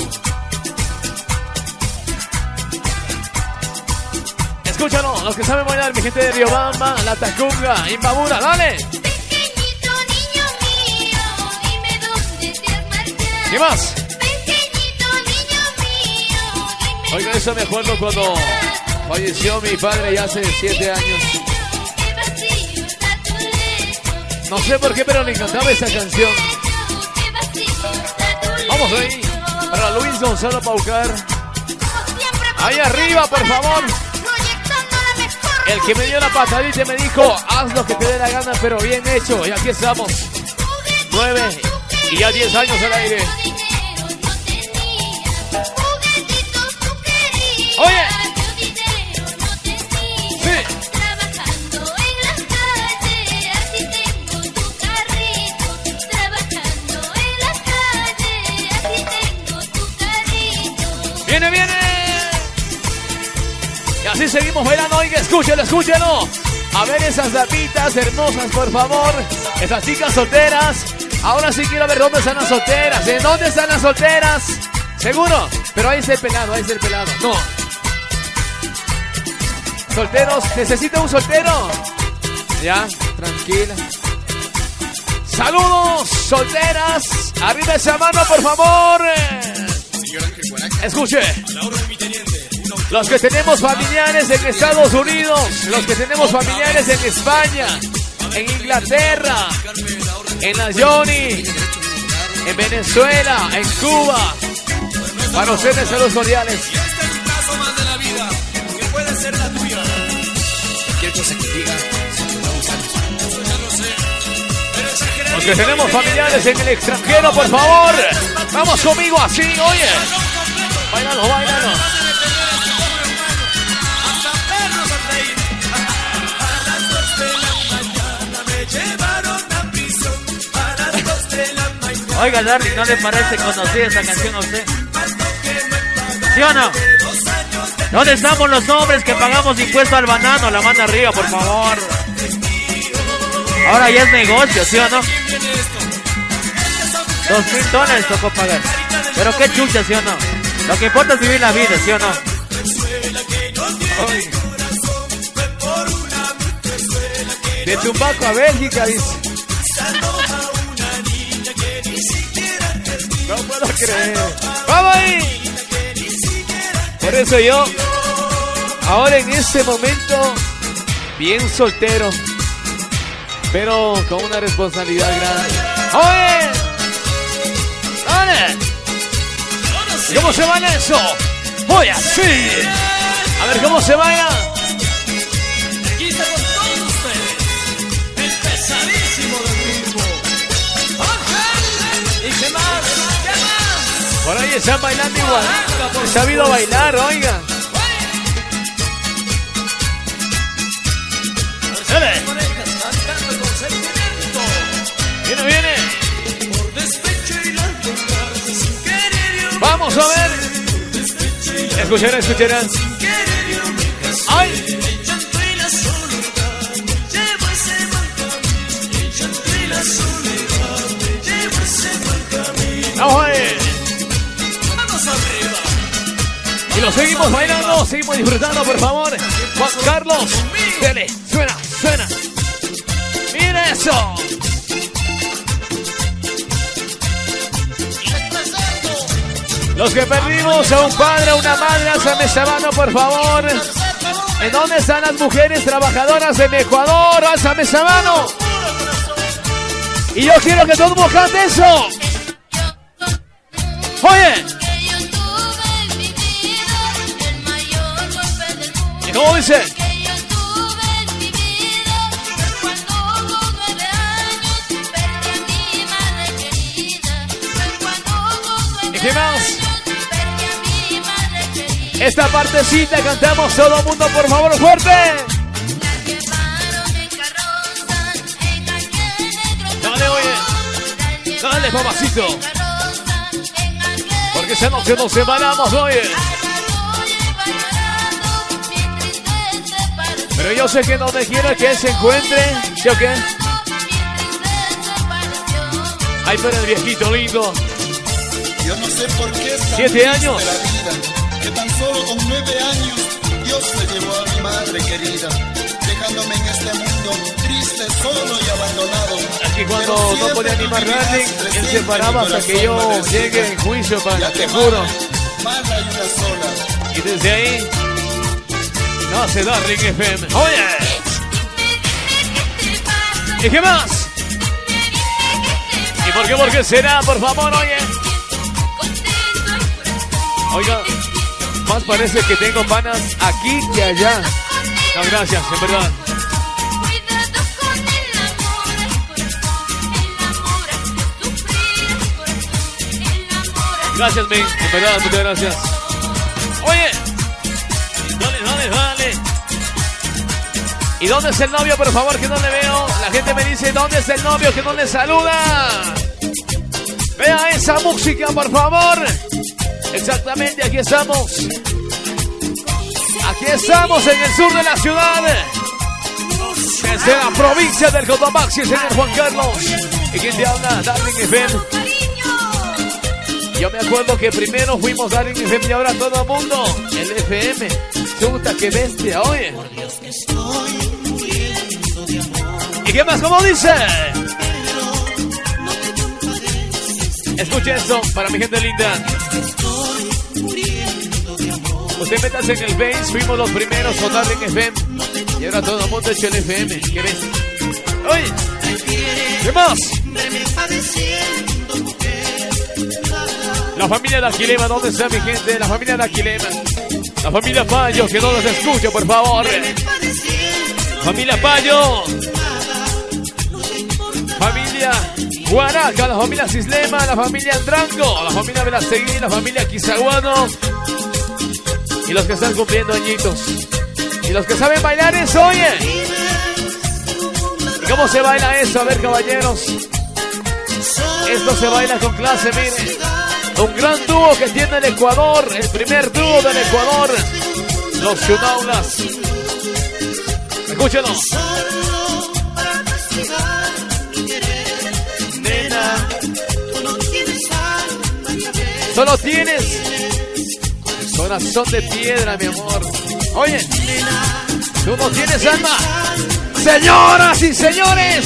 Escúchalo, los que saben bailar, mi gente de Riobamba, La Tacunga, Imbabura, dale. Pequeñito niño mío, dime dónde te has marchado. ¿Qué más? Pequeñito niño mío, dime Oiga, eso me acuerdo cuando falleció mi padre ya hace 7 años. qué vacío está tu lecho. No sé por qué, pero le encantaba esa canción. Qué vacío está tu lecho. Vamos ahí, para Luis Gonzalo Paucar. Como siempre, Ahí arriba, por favor. proyectando la mejor El que me dio la patadita y me dijo, haz lo que te dé la gana, pero bien hecho. Y aquí estamos, 9 y ya 10 años al aire. dinero no tenía. Juguetitos tú querías. Oye. Yo dinero no tenía. Sí. Trabajando en las calles, así tengo tu carrito. Trabajando en las calles, así tengo tu carrito. Viene. Y así seguimos bailando. Oiga, escúchelo. A ver esas damitas hermosas, por favor. Esas chicas solteras. Ahora sí quiero ver dónde están las solteras. ¿En dónde están las solteras? ¿Seguro? Pero ahí está el pelado, No. Solteros, ¿necesita un soltero? Ya, tranquila. Saludos, solteras. Arriba esa mano, por favor. Escuche. Los que tenemos familiares en Estados Unidos, los que tenemos familiares en España, en Inglaterra, en la Johnny, en Venezuela, en Cuba. Para ustedes, saludos cordiales. Y este es un caso más de la vida, que puede ser la tuya. Cualquier cosa que diga, se te va a usar. Eso ya lo sé. Pero exagerado. Los que tenemos familiares en el extranjero, por favor. Vamos conmigo así, oye. Báilalo. Hasta perros han reído. A las 2 de la mañana me llevaron a prisión. A las 2 de la mañana. Oiga, Darling, ¿no le parece conocida esa canción a usted? ¿Sí o no? ¿Dónde estamos los hombres que pagamos impuesto al banano? La mano arriba, por favor. Ahora ya es negocio, ¿sí o no? $2,000 tocó pagar. Pero qué chucha, ¿sí o no? Lo que importa es vivir la vida, ¿sí o no? Ay. De Tumbaco a Bélgica, dice. No puedo creer. ¡Vamos ahí! Por eso yo, ahora en este momento, bien soltero, pero con una responsabilidad grande. ¡Oye! ¡Dale! ¿Y cómo se baila eso? ¡Oye, así! A ver, ¿cómo se baila? Aquí está con todos ustedes, el pesadísimo del ritmo. ¿Y qué más? ¿Qué más? Por ahí están bailando igual. Se ha sabido bailar, oiga. ¡Dale! Cantando con sentimiento. ¡Viene, viene! Por despecho y la venganza sin querer yo. ¡Vamos a ver! Escucharán, escucharán. Sin querer yo me casé. ¡Ay! El llanto y la soledad me llevo ese mal camino. El llanto y la soledad me llevo ese mal camino. ¡Vamos ahí! Vamos arriba. Y lo seguimos bailando, seguimos disfrutando, por favor. Juan Carlos, dele, suena, suena. ¡Mira eso! Los que perdimos a un padre, a una madre, alzame esa mano, por favor. ¿En dónde están las mujeres trabajadoras en Ecuador? Alzame esa mano. Y yo quiero que todo el mundo cante eso. Oye. ¿Y cómo dice? ¿Y qué más? Esta partecita cantamos todo el mundo, por favor, fuerte. Dale, oye. Dale, papacito. Porque esa noche nos separamos, oye. Pero yo sé que donde quiera que él se encuentre, ¿sí o qué? Ay, pero el viejito lindo. Yo no sé por qué 7 años. de la vida, que tan solo con 9 años Dios se llevó a mi madre querida, dejándome en este mundo triste, solo y abandonado. Aquí cuando no podía animar Darling, él se paraba hasta que yo llegue en juicio para te juro. Madre hay una sola. Y desde ahí nace Darling FM. Oye. ¿Y qué más? ¿Y por qué? ¿Por qué será? Por favor, oye. Oiga, más parece que tengo panas aquí que allá. No, gracias, en verdad. Gracias, men, en verdad, muchas gracias. Oye, dale, dale, dale. ¿Y dónde es el novio, por favor, que no le veo? La gente me dice, ¿dónde es el novio, que no le saluda? Vea esa música, por favor. Exactamente, aquí estamos. Aquí estamos en el sur de la ciudad. Desde la provincia del Cotopaxi, el señor Juan Carlos. ¿Y quién te habla? Darling FM. Yo me acuerdo que primero fuimos Darling FM y ahora todo el mundo. El FM. Chuta, qué bestia, oye. ¿Y qué más? ¿Cómo dice? Escuche esto para mi gente linda. Usted métase en el Face, fuimos los primeros con Darling FM. Y ahora todo el mundo es el FM. ¿Qué ves? ¡Oye! ¿Qué más? La familia de Aquilema, ¿dónde está mi gente? La familia de Aquilema. La familia Payo, que no los escuche, por favor. Familia Payo. Familia Huaraca, la familia Cislema, la familia Andrango, la familia Velastegui, la familia Quizaguano. Y los que están cumpliendo añitos. Y los que saben bailar eso, oye. ¿Y cómo se baila eso? A ver, caballeros. Esto se baila con clase, miren. Un gran dúo que tiene el Ecuador, el primer dúo del Ecuador, los Chunaulas. Escúchenlo. Nena, solo tienes corazón de piedra, mi amor. Oye, tú no tienes alma. Señoras y señores,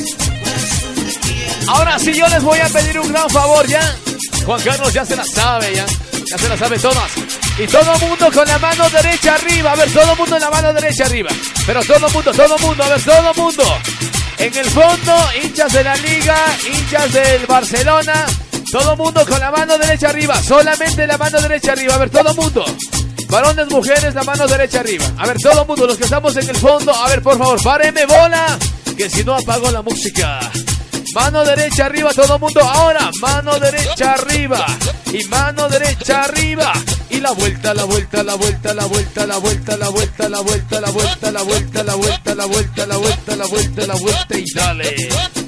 ahora sí yo les voy a pedir un gran favor, ¿ya? Juan Carlos ya se la sabe, ya se la sabe todas. Y todo el mundo con la mano derecha arriba. A ver, todo el mundo en la mano derecha arriba. Pero todo el mundo, a ver, todo el mundo. En el fondo, hinchas de la Liga, hinchas del Barcelona. Todo el mundo con la mano derecha arriba. Solamente la mano derecha arriba. A ver, todo el mundo. Varones, mujeres, la mano derecha arriba. A ver, todo el mundo, los que estamos en el fondo. A ver, por favor, párenme bola, que si no apago la música. Mano derecha arriba, todo el mundo. Ahora, mano derecha arriba. Y mano derecha arriba. Y la vuelta, la vuelta, la vuelta, la vuelta, la vuelta, la vuelta, la vuelta, la vuelta, la vuelta, la vuelta, la vuelta, la vuelta, la vuelta, la vuelta y dale.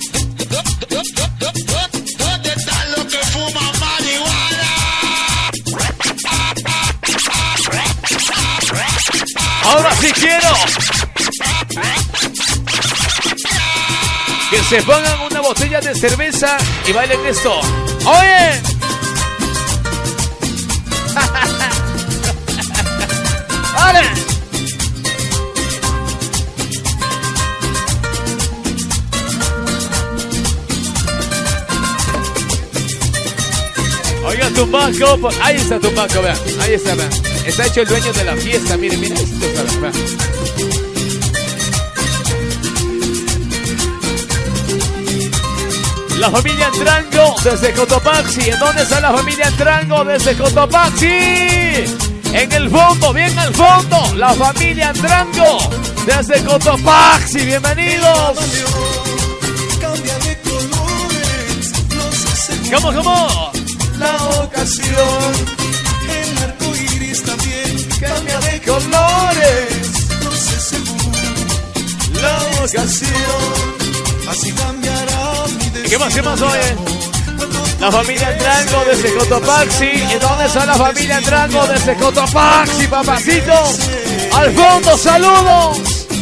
¿Dónde están los que fuman marihuana? Ahora sí quiero que se pongan una botella de cerveza y bailen esto. ¡Oye! ¡Dale! Oiga, Tumbaco, ahí está Tumbaco, vean, ahí está, vean. Está hecho el dueño de la fiesta, miren, miren, esto está, vean. La familia Andrango desde Cotopaxi. ¿En dónde está la familia Andrango desde Cotopaxi? En el fondo, bien al fondo, la familia Andrango desde Cotopaxi. Bienvenidos. Cambia de colores, no sé. ¿Cómo? La ocasión, el arco iris también cambia de colores, no sé seguro. La ocasión, así cambiará mi destino. ¿Y qué más oye? La familia Andrango desde Cotopaxi. ¿Y dónde está la familia Andrango desde Cotopaxi, papacito? Al fondo, saludos.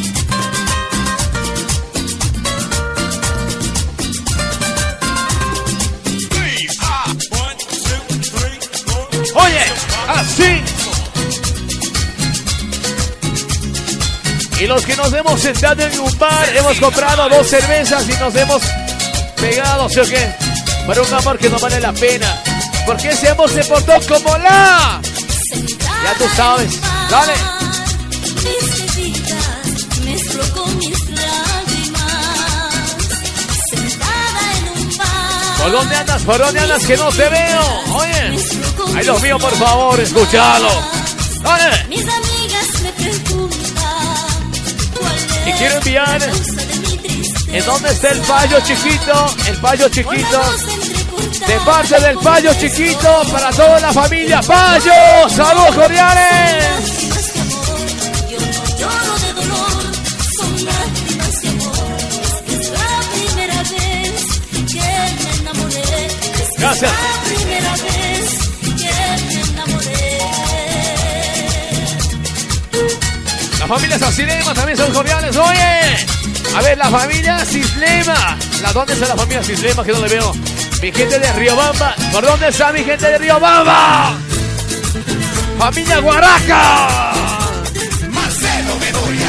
Oye, así. Y los que nos hemos sentado en un bar, hemos comprado 2 cervezas y nos hemos pegado, ¿sí o qué? Para un amor que no vale la pena. Porque ese amor se portó como la... Ya tú sabes, dale. ¿Por dónde andas? ¿Por dónde andas? Que no te veo. Oye, ahí los míos, por favor, escúchalo. Dale. Mis amigas me preguntan Y quiero enviar... ¿En dónde está el payo chiquito? El payo chiquito. De parte del payo chiquito para toda la familia. ¡Payo! ¡Saludos cordiales! Yo no lloro de dolor, son lágrimas de amor. Es la primera vez que me enamoré. Gracias. La primera vez que me enamoré. Las familias Cislema también son cordiales. ¡Oye! A ver, la familia Cislema. ¿Dónde está la familia Cislema? Que no le veo. Mi gente de Riobamba. ¿Por dónde está mi gente de Riobamba? Familia Guaraca. Marcelo Bedoya.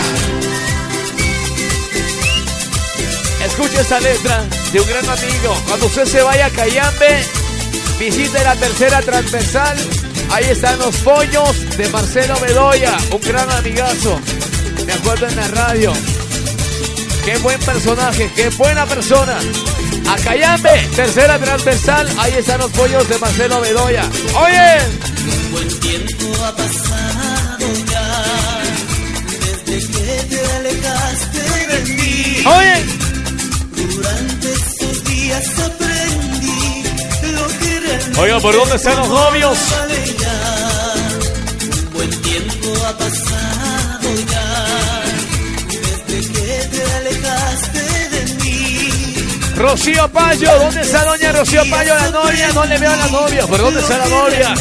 Escuche esta letra de un gran amigo. Cuando usted se vaya a Cayambe, visite la tercera transversal. Ahí están los pollos de Marcelo Bedoya. Un gran amigazo. Me acuerdo en la radio. Qué buen personaje, qué buena persona. A Cayambe, tercera transversal, ahí están los pollos de Marcelo Bedoya. ¡Oye! Un buen tiempo ha pasado ya, desde que te alejaste de mí. ¡Oye! Durante esos días aprendí lo que realmente... Oiga, ¿por dónde están los novios? vale ya. Un buen tiempo ha pasado ya, desde que te alejaste de mí. Rocío Payo, ¿dónde está doña Rocío Payo, la novia? No le veo a la novia, ¿por dónde está la novia?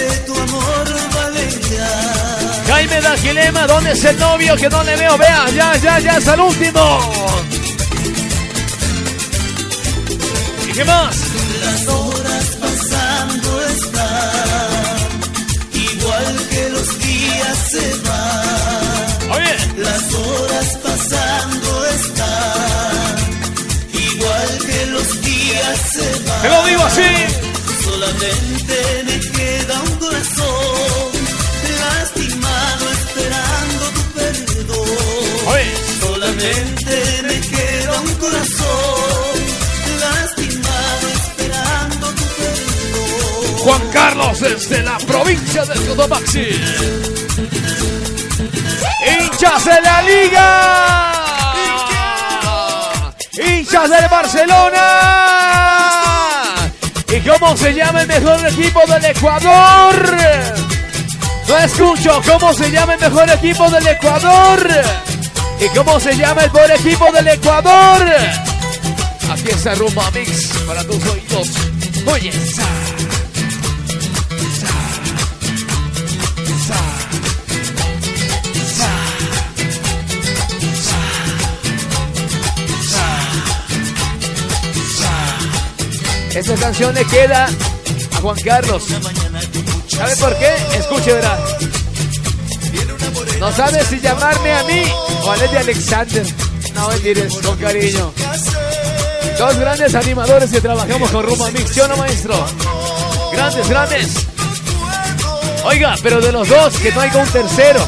Jaime Dagilema, ¿dónde es el novio que no le veo? Vea, ya, es el último. ¿Y qué más? Las horas pasando están, igual que los días se van. Oye. Las horas pasando están, igual que los días se van. Te lo digo así. Solamente me queda un corazón lastimado esperando tu perdón. Oye. Solamente me queda un corazón lastimado esperando tu perdón. Juan Carlos desde la provincia de Cotopaxi. ¡Hinchas de la Liga! ¡Hinchas del Barcelona! ¿Y cómo se llama el mejor equipo del Ecuador? No escucho. ¿Cómo se llama el mejor equipo del Ecuador? ¿Y cómo se llama el peor equipo del Ecuador? Aquí está Rumba Mix para tus oídos. Oye, esa canción le queda a Juan Carlos. ¿Sabe por qué? Escuche, verá. No sabe si llamarme a mí o a Lady Alexander. No, mentires, con cariño. Dos grandes animadores que trabajamos con Rumba Mix. ¿Sí o no, maestro? Grandes. Oiga, pero de los dos, que no haya un tercero.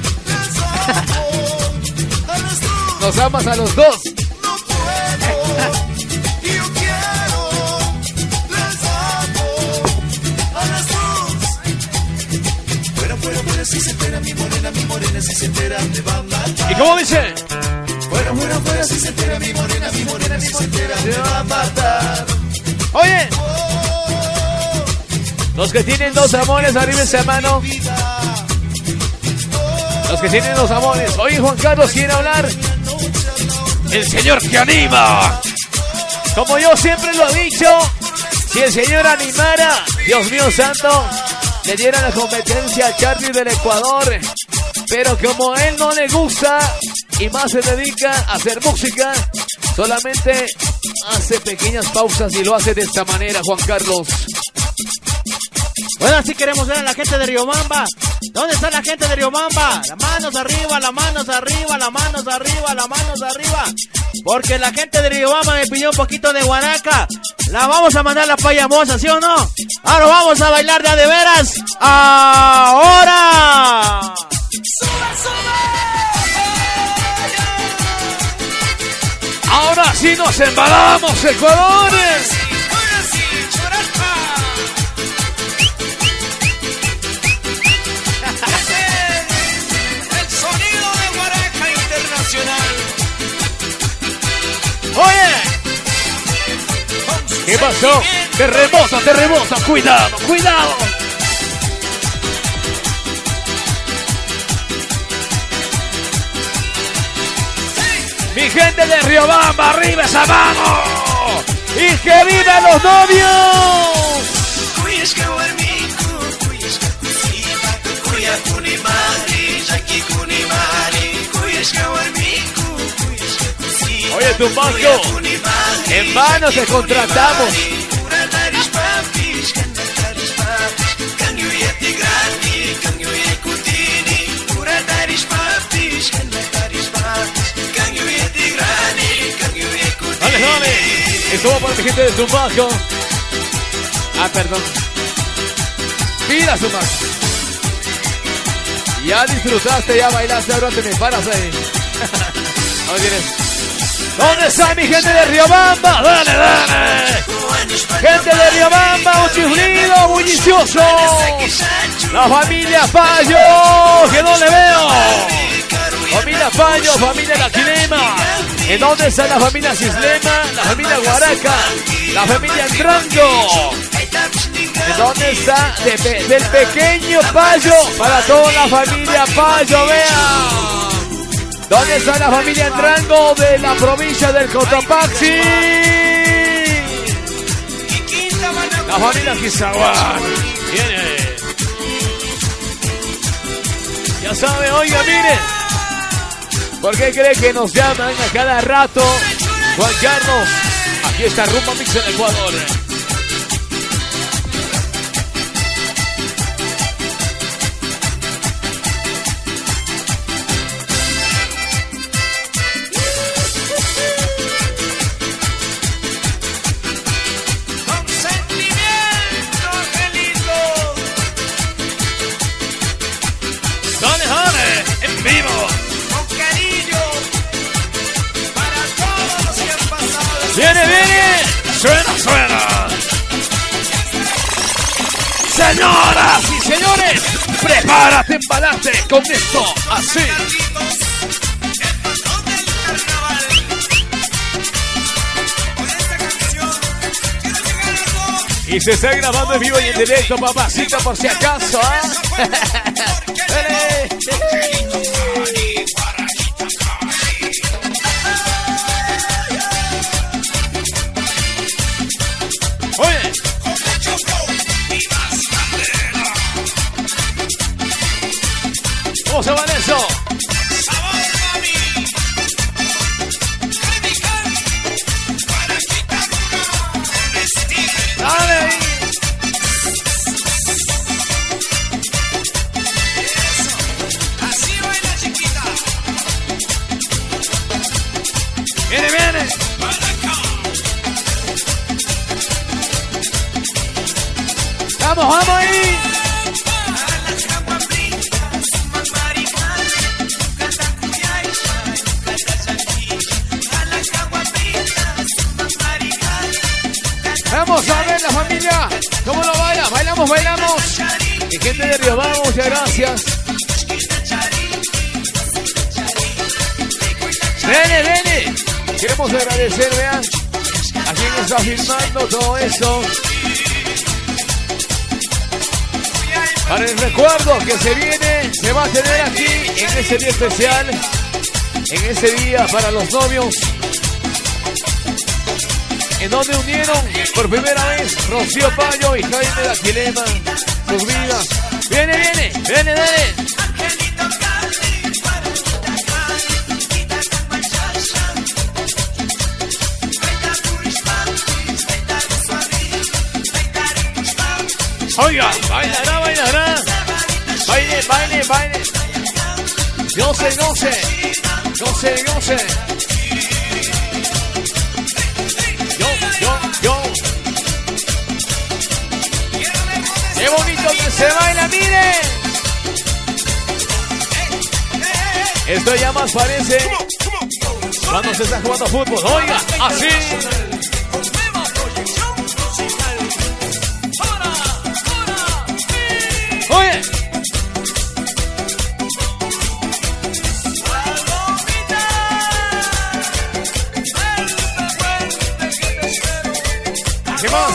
Nos amas a los dos. Si se entera mi morena, si se entera me va a matar. ¿Y cómo dice? Fuera, si se entera mi morena, si se entera me va a matar. Oye, los que tienen dos amores, arriba esa mano. Los que tienen dos amores. Oye, Juan Carlos quiere hablar. El señor que anima. Como yo siempre lo he dicho, si el señor animara, Dios mío santo, le diera la competencia a Charlie del Ecuador. Pero como a él no le gusta y más se dedica a hacer música, solamente hace pequeñas pausas y lo hace de esta manera, Juan Carlos. Bueno, así queremos ver a la gente de Riobamba. ¿Dónde está la gente de Riobamba? Las manos arriba, las manos arriba, las manos arriba, las manos arriba. Porque la gente de Riobamba me pidió un poquito de guaraca. La vamos a mandar a la payamosa, ¿sí o no? Ahora vamos a bailar de veras. ¡Ahora! Ahora sí nos embalamos, Ecuador. Oye, ¿qué pasó? Te rebota, cuidado. Mi gente de Riobamba, arriba esa mano. Y que vivan los novios. Oye, Tumbaco, en vano te contratamos. Dale. Esto va para mi gente de Tumbaco. Perdón. Mira, Tumbaco. Ya disfrutaste, ya bailaste, ahora te me paras ahí. ¿Dónde tienes? ¿Dónde está mi gente de Riobamba? Dale. Gente de Riobamba, un chiflido bullicioso. La familia Payo, que no le veo. Familia Payo, familia La Quilema. ¿En dónde está la familia Cislema? La familia Guaraca. La familia Andrango. ¿En dónde está? Del pequeño Payo para toda la familia Payo, vean. ¿Dónde está la familia Andrango de la provincia del Cotopaxi? La familia Kizaguán. Viene. Ya sabe, oiga, mire. ¿Por qué cree que nos llaman a cada rato? Juan Carlos. Aquí está Rumba Mix en Ecuador. Viene, viene, suena, suena. Señoras y señores, prepárate, embalaste con esto, así. Y se está grabando en vivo y en directo, papacita, por si acaso, ¿eh? Oye. ¿Cómo se va eso? Dale ahí. Así baila chiquita. Viene, viene. Vamos, vamos ahí. Vamos a ver la familia. ¿Cómo lo baila? Bailamos, bailamos. Y gente de Riobamba, muchas gracias. Vene, vene. Queremos agradecer, vean, a quien está filmando todo eso. Para el recuerdo que se viene, se va a tener aquí en ese día especial, en ese día para los novios, en donde unieron por primera vez Rocío Payo y Jaime Daquilema sus vidas. Viene, viene, viene, dale. Oiga, bailará, bailará. Baile, baile, baile. Yo sé, yo sé. Yo sé, yo sé. Yo. Qué bonito que se baila, miren. Esto ya más parece cuando se está jugando fútbol. Oiga, así. Oye. ¿Qué más?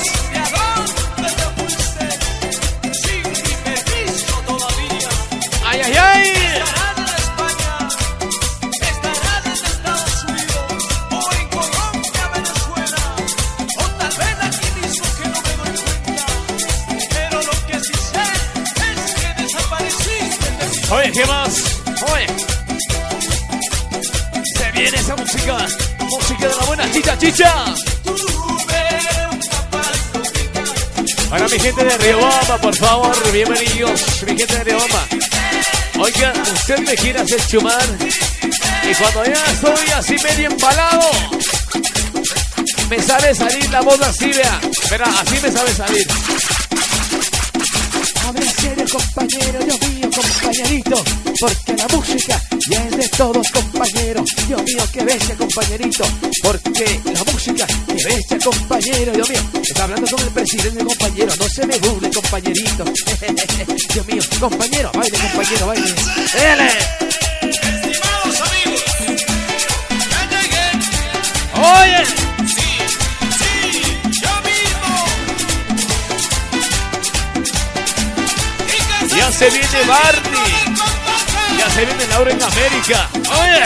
¡Ay, ay, ay! Oye, ¿qué más? Oye. Se viene esa música. Música de la buena chicha, chicha. Para mi gente de Riobamba, por favor, bienvenidos. Mi gente de Riobamba. Oiga, usted me quiere hacer chumar. Y cuando ya estoy así medio embalado, me sabe salir la voz así, vea. Verá, así me sabe salir. Habla serio, compañero, Dios mío, compañerito, porque la música ya es de todos, compañero. Dios mío, que bestia, compañerito, porque la música, que bestia, compañero. Dios mío, está hablando con el presidente, compañero, no se me burle, compañerito. Dios mío, compañero, baile, compañero, baile. ¡Dele! Estimados amigos, ya llegué. ¡Oye! Ya se viene Barney. Ya se viene Laura en América. Oye.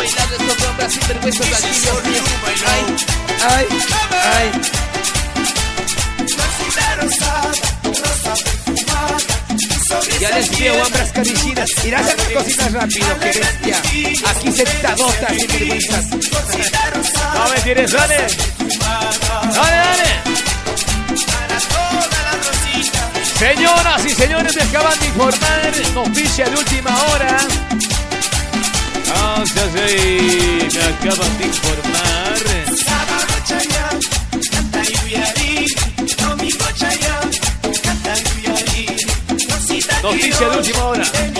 bailar estos hombres sin vergüenza de aquí, Dios mío. Ay, ay, ay. Ya les veo hambras caricinas. Irás a hacer cocinas rápido, que bestia. Aquí sentadotas sin vergüenzas. No me tires, dale. Dale, dale. Señoras y señores, me acaban de informar. Noticia de última hora. Me acaban de informar. Noticia de última hora.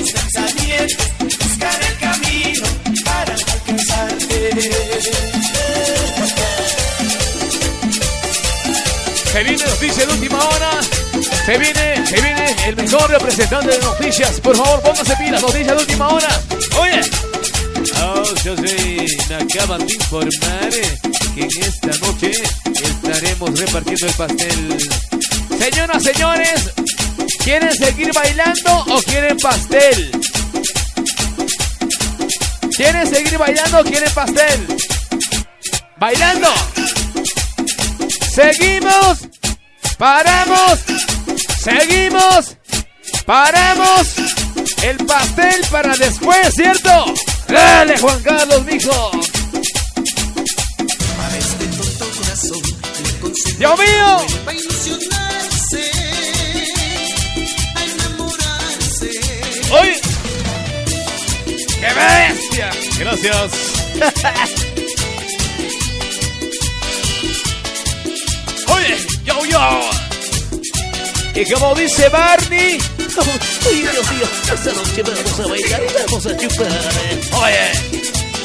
Se viene noticia de última hora. Se viene el mejor representante de noticias. Por favor, póngase pilas. Noticia de última hora. Oye. Me acaban de informar que en esta noche estaremos repartiendo el pastel. Señoras, señores, ¿quieren seguir bailando o quieren pastel? ¿Quieren seguir bailando o quieren pastel? ¡Bailando! ¡Seguimos! ¡Paramos! ¡Seguimos! ¡Paramos! El pastel para después, ¿cierto? ¡Dale, Juan Carlos, mijo! ¡Dios mío! ¡Oye! ¡Qué bestia! Gracias. Oye, yo. Y como dice Barney, ay, Dios mío, esta noche vamos a bailar y vamos a chupar. Oye.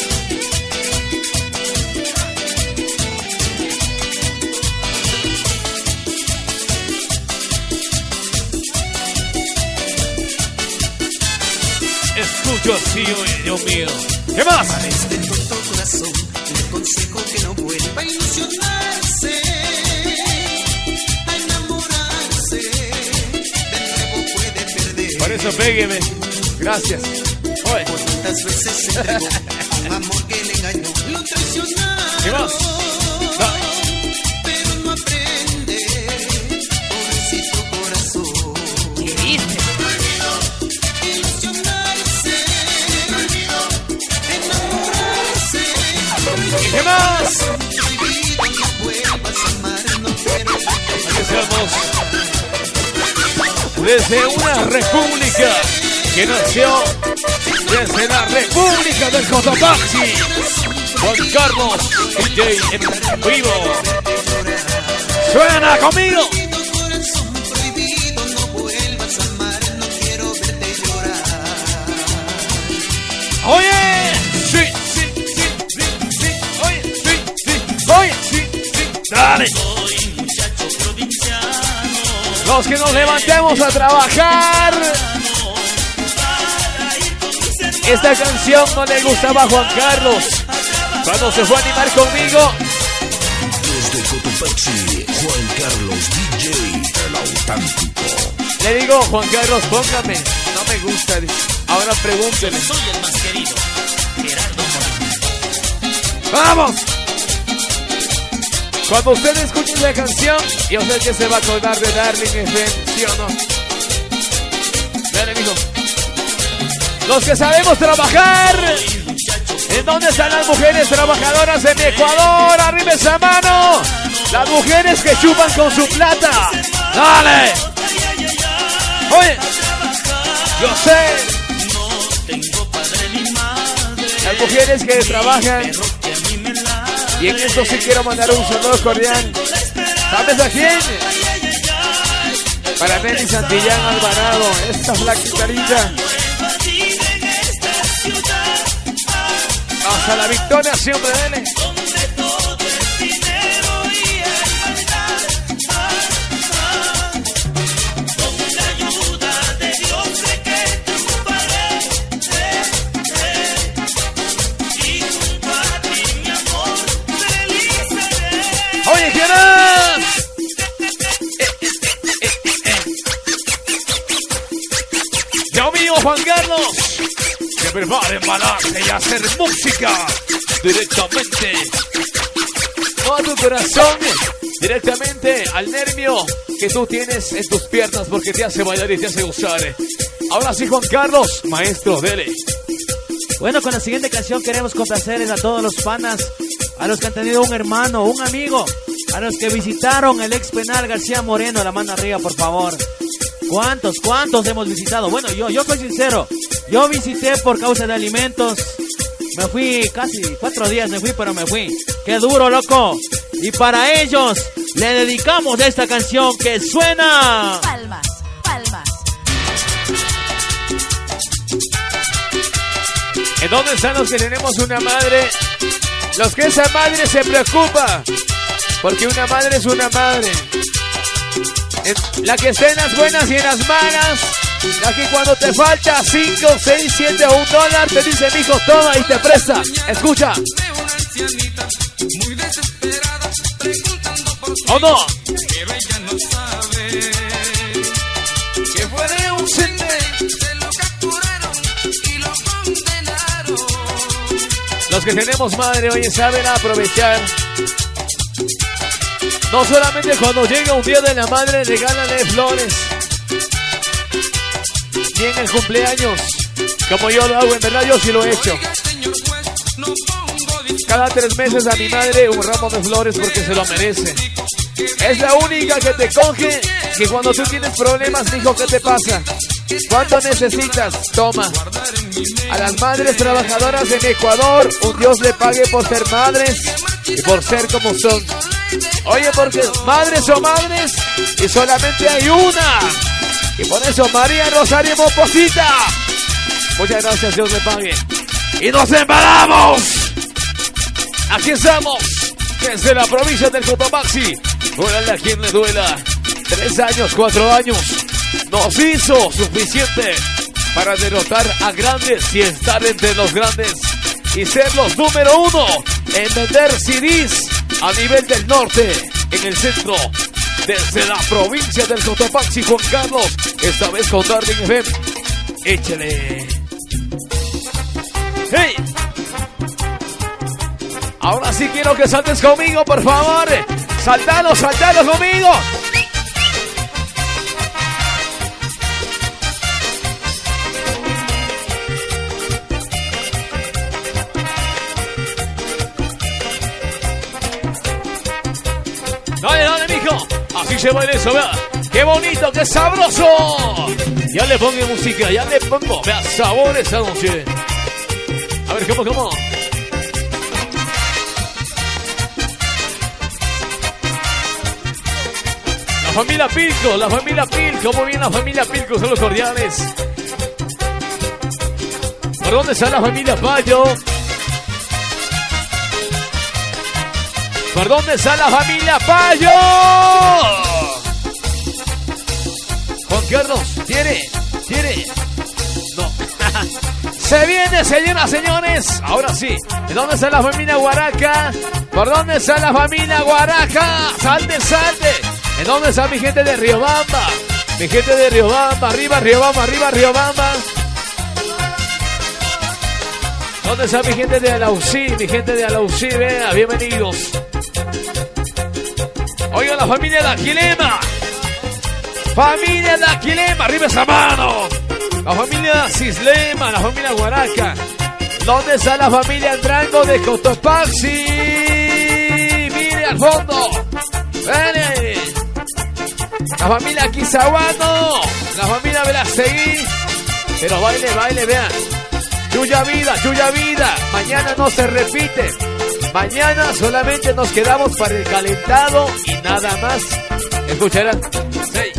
Escucho así, oye, Dios mío. ¿Qué más? Para este tonto corazón, le aconsejo que no vuelva a ilusionarse, a enamorarse, de nuevo puede perder. Por eso pégueme. Gracias. Oye. Por tantas veces se entregó un amor que le engañó, lo traicionaron. ¿Qué más? Pero no aprende, pobrecito corazón. ¿Qué dice? ¿Qué más? Aquí estamos desde una república que nació desde la República del Cotopaxi. Juan Carlos, DJ en vivo. ¡Suena conmigo! ¡Oye! ¡Sí! Oye, sí, dale. Los que nos levantemos a trabajar. Esta canción no le gustaba a Juan Carlos cuando se fue a animar conmigo. Desde Cotopaxi, Juan Carlos DJ, el auténtico. Le digo, Juan Carlos, póngame. No me gusta. Ahora pregúntele. Soy el más querido, Gerardo Moreno. ¡Vamos! Cuando usted escuche la canción, yo sé que se va a acordar de Darling FM, ¿sí o no? Dale, mijo. Los que sabemos trabajar. ¿En dónde están las mujeres trabajadoras en Ecuador? ¡Arriba esa mano! Las mujeres que chupan con su plata. ¡Dale! Oye, yo sé. Las mujeres que trabajan. Y en esto sí quiero mandar un saludo cordial. ¿Sabes a quién? Para Nelly Santillán Alvarado, esta flaquita linda. Hasta la victoria siempre, dele. Oye, ¿qué más? Dios mío, Juan Carlos. se prepare embalarse y hacer música directamente. No a tu corazón, directamente al nervio que tú tienes en tus piernas porque te hace bailar y te hace gozar. Ahora sí, Juan Carlos, maestro, dele. Bueno, con la siguiente canción queremos complacerles a todos los panas, a los que han tenido un hermano, un amigo, a los que visitaron el ex penal García Moreno. La mano arriba, por favor. ¿Cuántos hemos visitado? Bueno, yo soy sincero, yo visité por causa de alimentos. Me fui casi 4 días, pero me fui. ¡Qué duro, loco! Y para ellos le dedicamos esta canción que suena. Palmas, palmas. ¿En dónde están los que tenemos una madre? Los que esa madre se preocupa, porque una madre es una madre. La que está en las buenas y en las malas. La que cuando te falta 5, 6, 7 o $1 te dice, mijo, toma y te presta. Escucha. ¿O no? Pero ella no sabe que fue de un sende. se lo capturaron y lo condenaron. Los que tenemos madre, oye, saben aprovechar. No solamente cuando llega un día de la madre, regálale flores. Ni en el cumpleaños, como yo lo hago, en verdad yo sí lo he hecho. Cada 3 meses a mi madre un ramo de flores porque se lo merece. Es la única que te coge, que cuando tú tienes problemas, dijo, ¿qué te pasa? ¿Cuánto necesitas? Toma. A las madres trabajadoras en Ecuador, un Dios le pague por ser madres y por ser como son. Oye, porque madres son madres y solamente hay una. Y por eso María Rosario Moposita. Muchas gracias, Dios le pague. Y nos embalamos. Aquí estamos, desde la provincia del Cotopaxi. Duélale a quien le duela. 3 años, 4 años. Nos hizo suficiente para derrotar a grandes y estar entre los grandes. Y ser los número 1 en vender CDs a nivel del norte, en el centro. Desde la provincia del Cotopaxi, Juan Carlos. Esta vez con Darling FM. Échale. ¡Hey! Ahora sí quiero que saltes conmigo, por favor. Saltalo conmigo. Dale, mijo. Así se baila eso, vea. ¡Qué bonito, qué sabroso! Ya le pongo música, ya le pongo. Vea, sabor esa noche. A ver, ¿cómo? La familia Pilco, muy bien, la familia Pilco, son los cordiales. ¿Por dónde está la familia Payo? ¿Por dónde está la familia Payo? Juan Carlos, ¿tiene? No. Se viene, señoras, señores. Ahora sí. ¿De dónde está la familia Guaraca? ¿Por dónde está la familia Guaraca? Salte. ¿En dónde está mi gente de Riobamba? Mi gente de Riobamba, arriba Riobamba. ¿Dónde está mi gente de Alausí? Mi gente de Alausí, vea, bienvenidos. Oiga, la familia de Aquilema. Familia de Aquilema, arriba esa mano. La familia Cislema, la familia Guaraca. ¿Dónde está la familia Andrango de Cotopaxi? Mire al fondo. ¡Vale! La familia Quizaguano, la familia Velastegui. Pero baile, vean. Chuya vida. Mañana no se repite. Mañana solamente nos quedamos para el calentado y nada más. ¿Escucharán? Hey.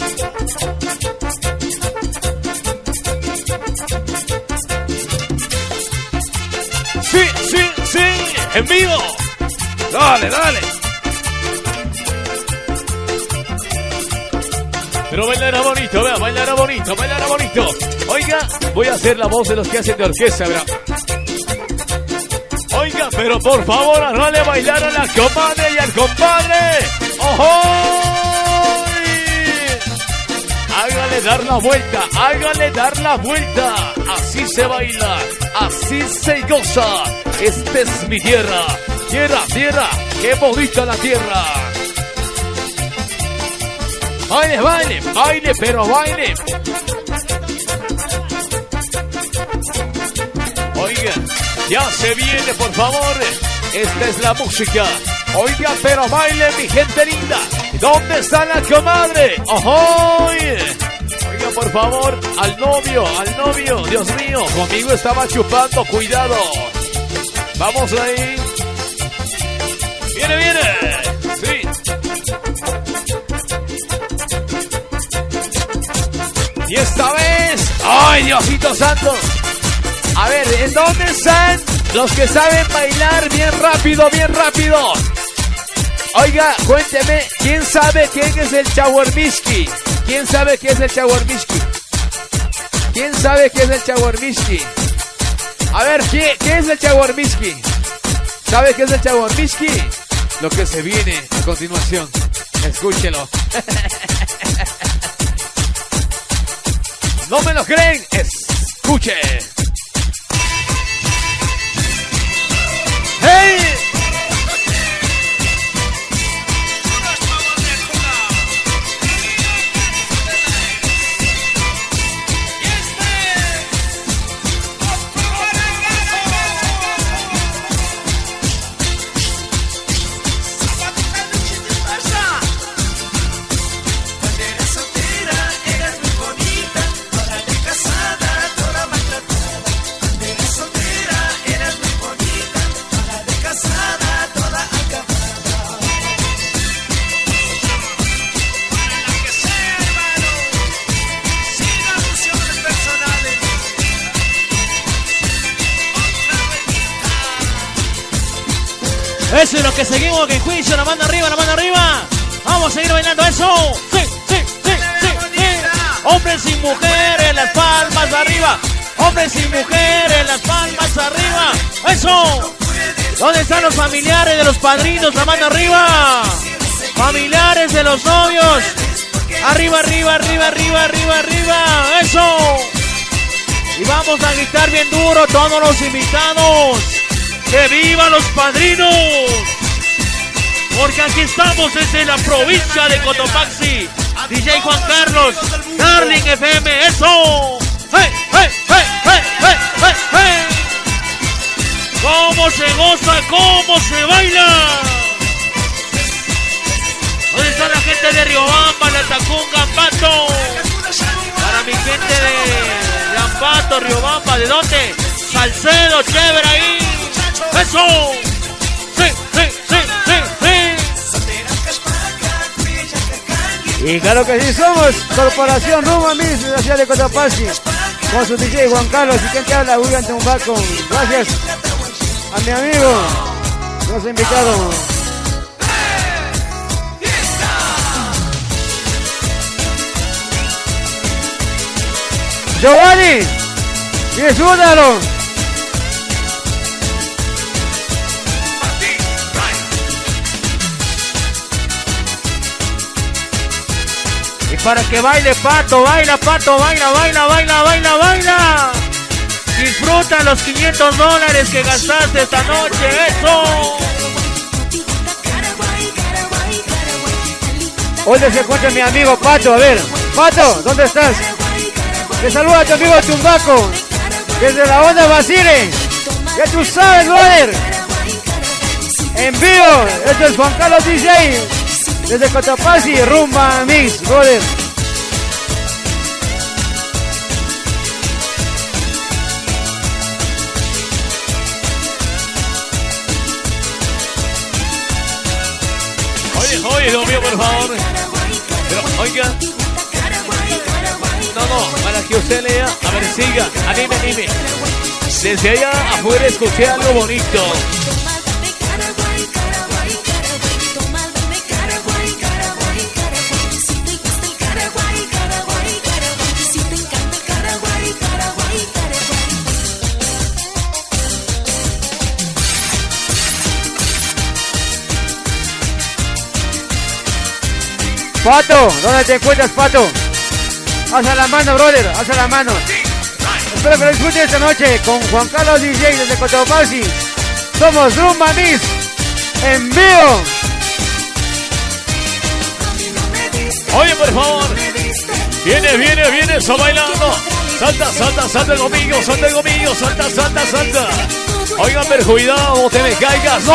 Sí, en vivo. Dale. Pero bailará bonito, vea, bailará bonito. Oiga, voy a hacer la voz de los que hacen de orquesta, ¿verdad? Oiga, pero por favor, hágale bailar a la comadre y al compadre. ¡Ojo! Hágale dar la vuelta, hágale dar la vuelta. Así se baila, así se goza. Esta es mi tierra, tierra, tierra, qué bonita la tierra. Baile, baile, baile, pero baile. Oiga, ya se viene, por favor. Esta es la música. Oiga, pero baile, mi gente linda. ¿Dónde está la comadre? ¡Ojo! Oiga, por favor, al novio, Dios mío, conmigo estaba chupando, cuidado. Vamos ahí. Viene, viene. Sí. Y esta vez, ¡ay, Diosito Santo! A ver, ¿en dónde están los que saben bailar bien rápido, bien rápido? Oiga, cuénteme, ¿quién sabe quién es el Chaguarmiski? ¿Quién sabe qué es el Chaguarmiski? ¿Quién sabe qué es el Chaguarmiski? A ver, ¿qué es el Chaguarmiski? ¿Sabe qué es el Chaguarmiski? Lo que se viene a continuación. Escúchelo. ¿No me lo creen? Escuche. ¡Hey! Eso es lo que seguimos, que juicio, la mano arriba, la mano arriba. Vamos a seguir bailando eso. Sí, sí, sí, sí, sí. Hombres y mujeres, las palmas arriba. Hombres y mujeres, las palmas arriba. Eso. ¿Dónde están los familiares de los padrinos? La mano arriba. Familiares de los novios. Arriba, arriba, arriba, arriba, arriba, arriba. Eso. Y vamos a gritar bien duro todos los invitados. ¡Que vivan los padrinos! Porque aquí estamos desde la provincia de Cotopaxi. DJ Juan Carlos, Darling FM, ¡eso! ¡Hey, hey, hey, hey, hey, hey, hey! ¿Cómo se goza? ¿Cómo se baila? ¿Dónde está la gente de Riobamba, la Tacunga, Ambato? Para mi gente de Ambato, Riobamba, ¿de dónde? Salcedo, chévere ahí. ¡Eso! ¡Sí, sí, sí, sí, sí! Y claro que sí, somos Corporación Rumba Mix de la ciudad de Cotopaxi, con su DJ Juan Carlos y quien te habla, William Tumbaco. Gracias a mi amigo, nos ha invitado. Giovanni, disfrútalo. Para que baile Pato, baila Pato, baila, baila, baila, baila, baila. Disfruta los $500 que gastaste esta noche, eso. ¿Dónde se encuentra mi amigo Pato? A ver, Pato, ¿dónde estás? Te saluda a tu amigo Tumbaco, desde la onda Basile. Ya tú sabes, brother. En vivo, esto es Juan Carlos DJ. Desde Cotopaxi, Rumba Mix, brother. Oye, Dios mío, por favor. Pero, oiga. No, para que usted lea. A ver, siga. Anime. Desde allá afuera escuché algo bonito. Pato, ¿dónde te encuentras, Pato? Alza la mano, brother, alza la mano. Espero que lo disfruten esta noche con Juan Carlos DJ desde Cotopaxi. Somos Rumba Mix en vivo. Oye, por favor. Viene, está bailando. Salta conmigo, salta. Oigan, pero cuidado, no te me caigas.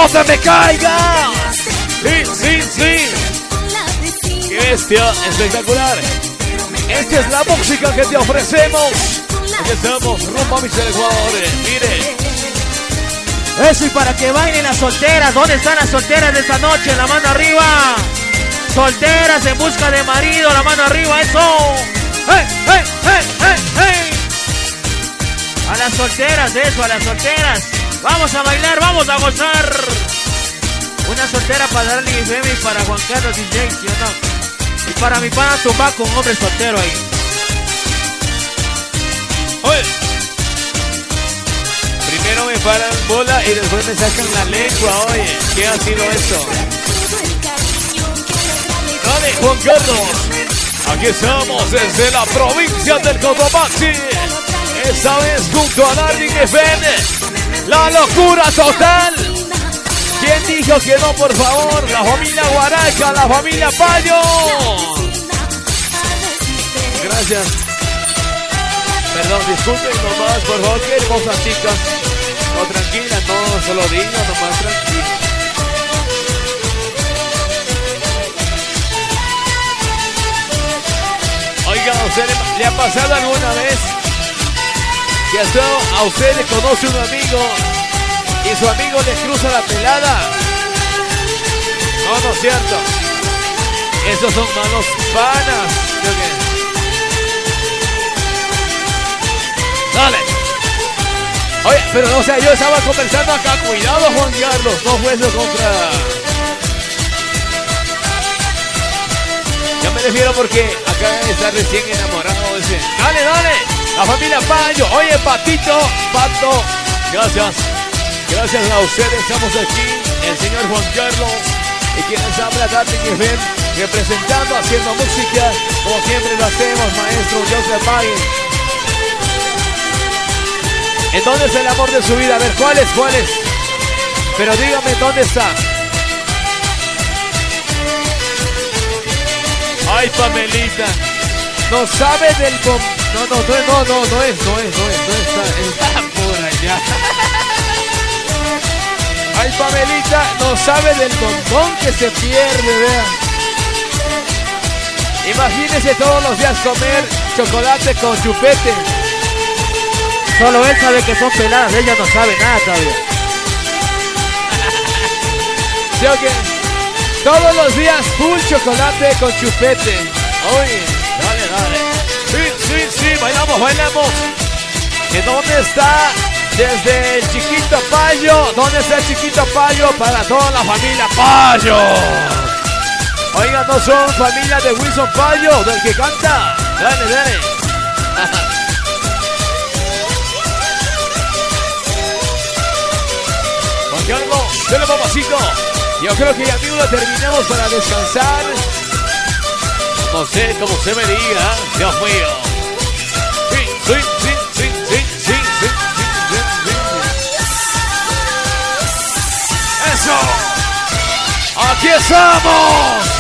Sí. Qué bestia, espectacular. Esta es la música que te ofrecemos. Aquí estamos, Rumba Mix del Ecuador. Mire. Eso, y para que bailen las solteras. ¿Dónde están las solteras de esta noche? La mano arriba. Solteras en busca de marido, la mano arriba, eso. ¡Hey! A las solteras, eso, a las solteras. Vamos a bailar, vamos a gozar. Una soltera para darle FM y para Juan Carlos DJ, ¿sí o no? Y para mi pana Tumbaco, un hombre soltero ahí. Oye. Primero me paran bola y después me sacan la lengua, oye. ¿Qué ha sido eso? Dale, Juan Carlos. Aquí estamos desde la provincia del Cotopaxi. Esta vez junto a Darling FM. La locura total. ¿Quién dijo que no, por favor? La familia Guaraca, la familia Payo. Gracias. Perdón, disculpen nomás, por favor, qué hermosas chicas. No, tranquila, no, solo digo, nomás tranquila. Oiga, ¿a usted le ha pasado alguna vez que a usted le conoce un amigo y su amigo le cruza la pelada? No es cierto. Esos son malos panas. ¿Sí o qué? Dale. Oye, pero no sé, yo estaba conversando acá. Cuidado, Juan Carlos, no juegues contra. Ya me refiero porque acá está recién enamorado ese. Dale. La familia Payo. Oye, Pato. Gracias. Gracias a ustedes. Estamos aquí. El señor Juan Carlos. Y quienes habla Darling FM. Representando, haciendo música. Como siempre lo hacemos, maestro Joseph Magui. ¿En dónde está el amor de su vida? A ver, ¿cuál es? Pero dígame, ¿dónde está? Ay, Pamelita. No sabe del... No está por allá. Ay, Pamelita, no sabe del montón que se pierde, vea. Imagínese todos los días comer chocolate con chupete. Solo él sabe que son peladas, ella no sabe nada todavía. ¿Sí o qué? Todos los días full chocolate con chupete. Oye, dale. Sí, bailamos. ¿En dónde está? Desde el chiquito Payo. ¿Dónde está el chiquito Payo? Para toda la familia Payo. Oigan, no son familia de Wilson Payo, del que canta. Dale. Juan Carlos, dale, papacito. Yo creo que ya mismo terminamos para descansar. No sé, como usted me diga. Dios mío. Sí. ¡Eso! ¡Aquí estamos!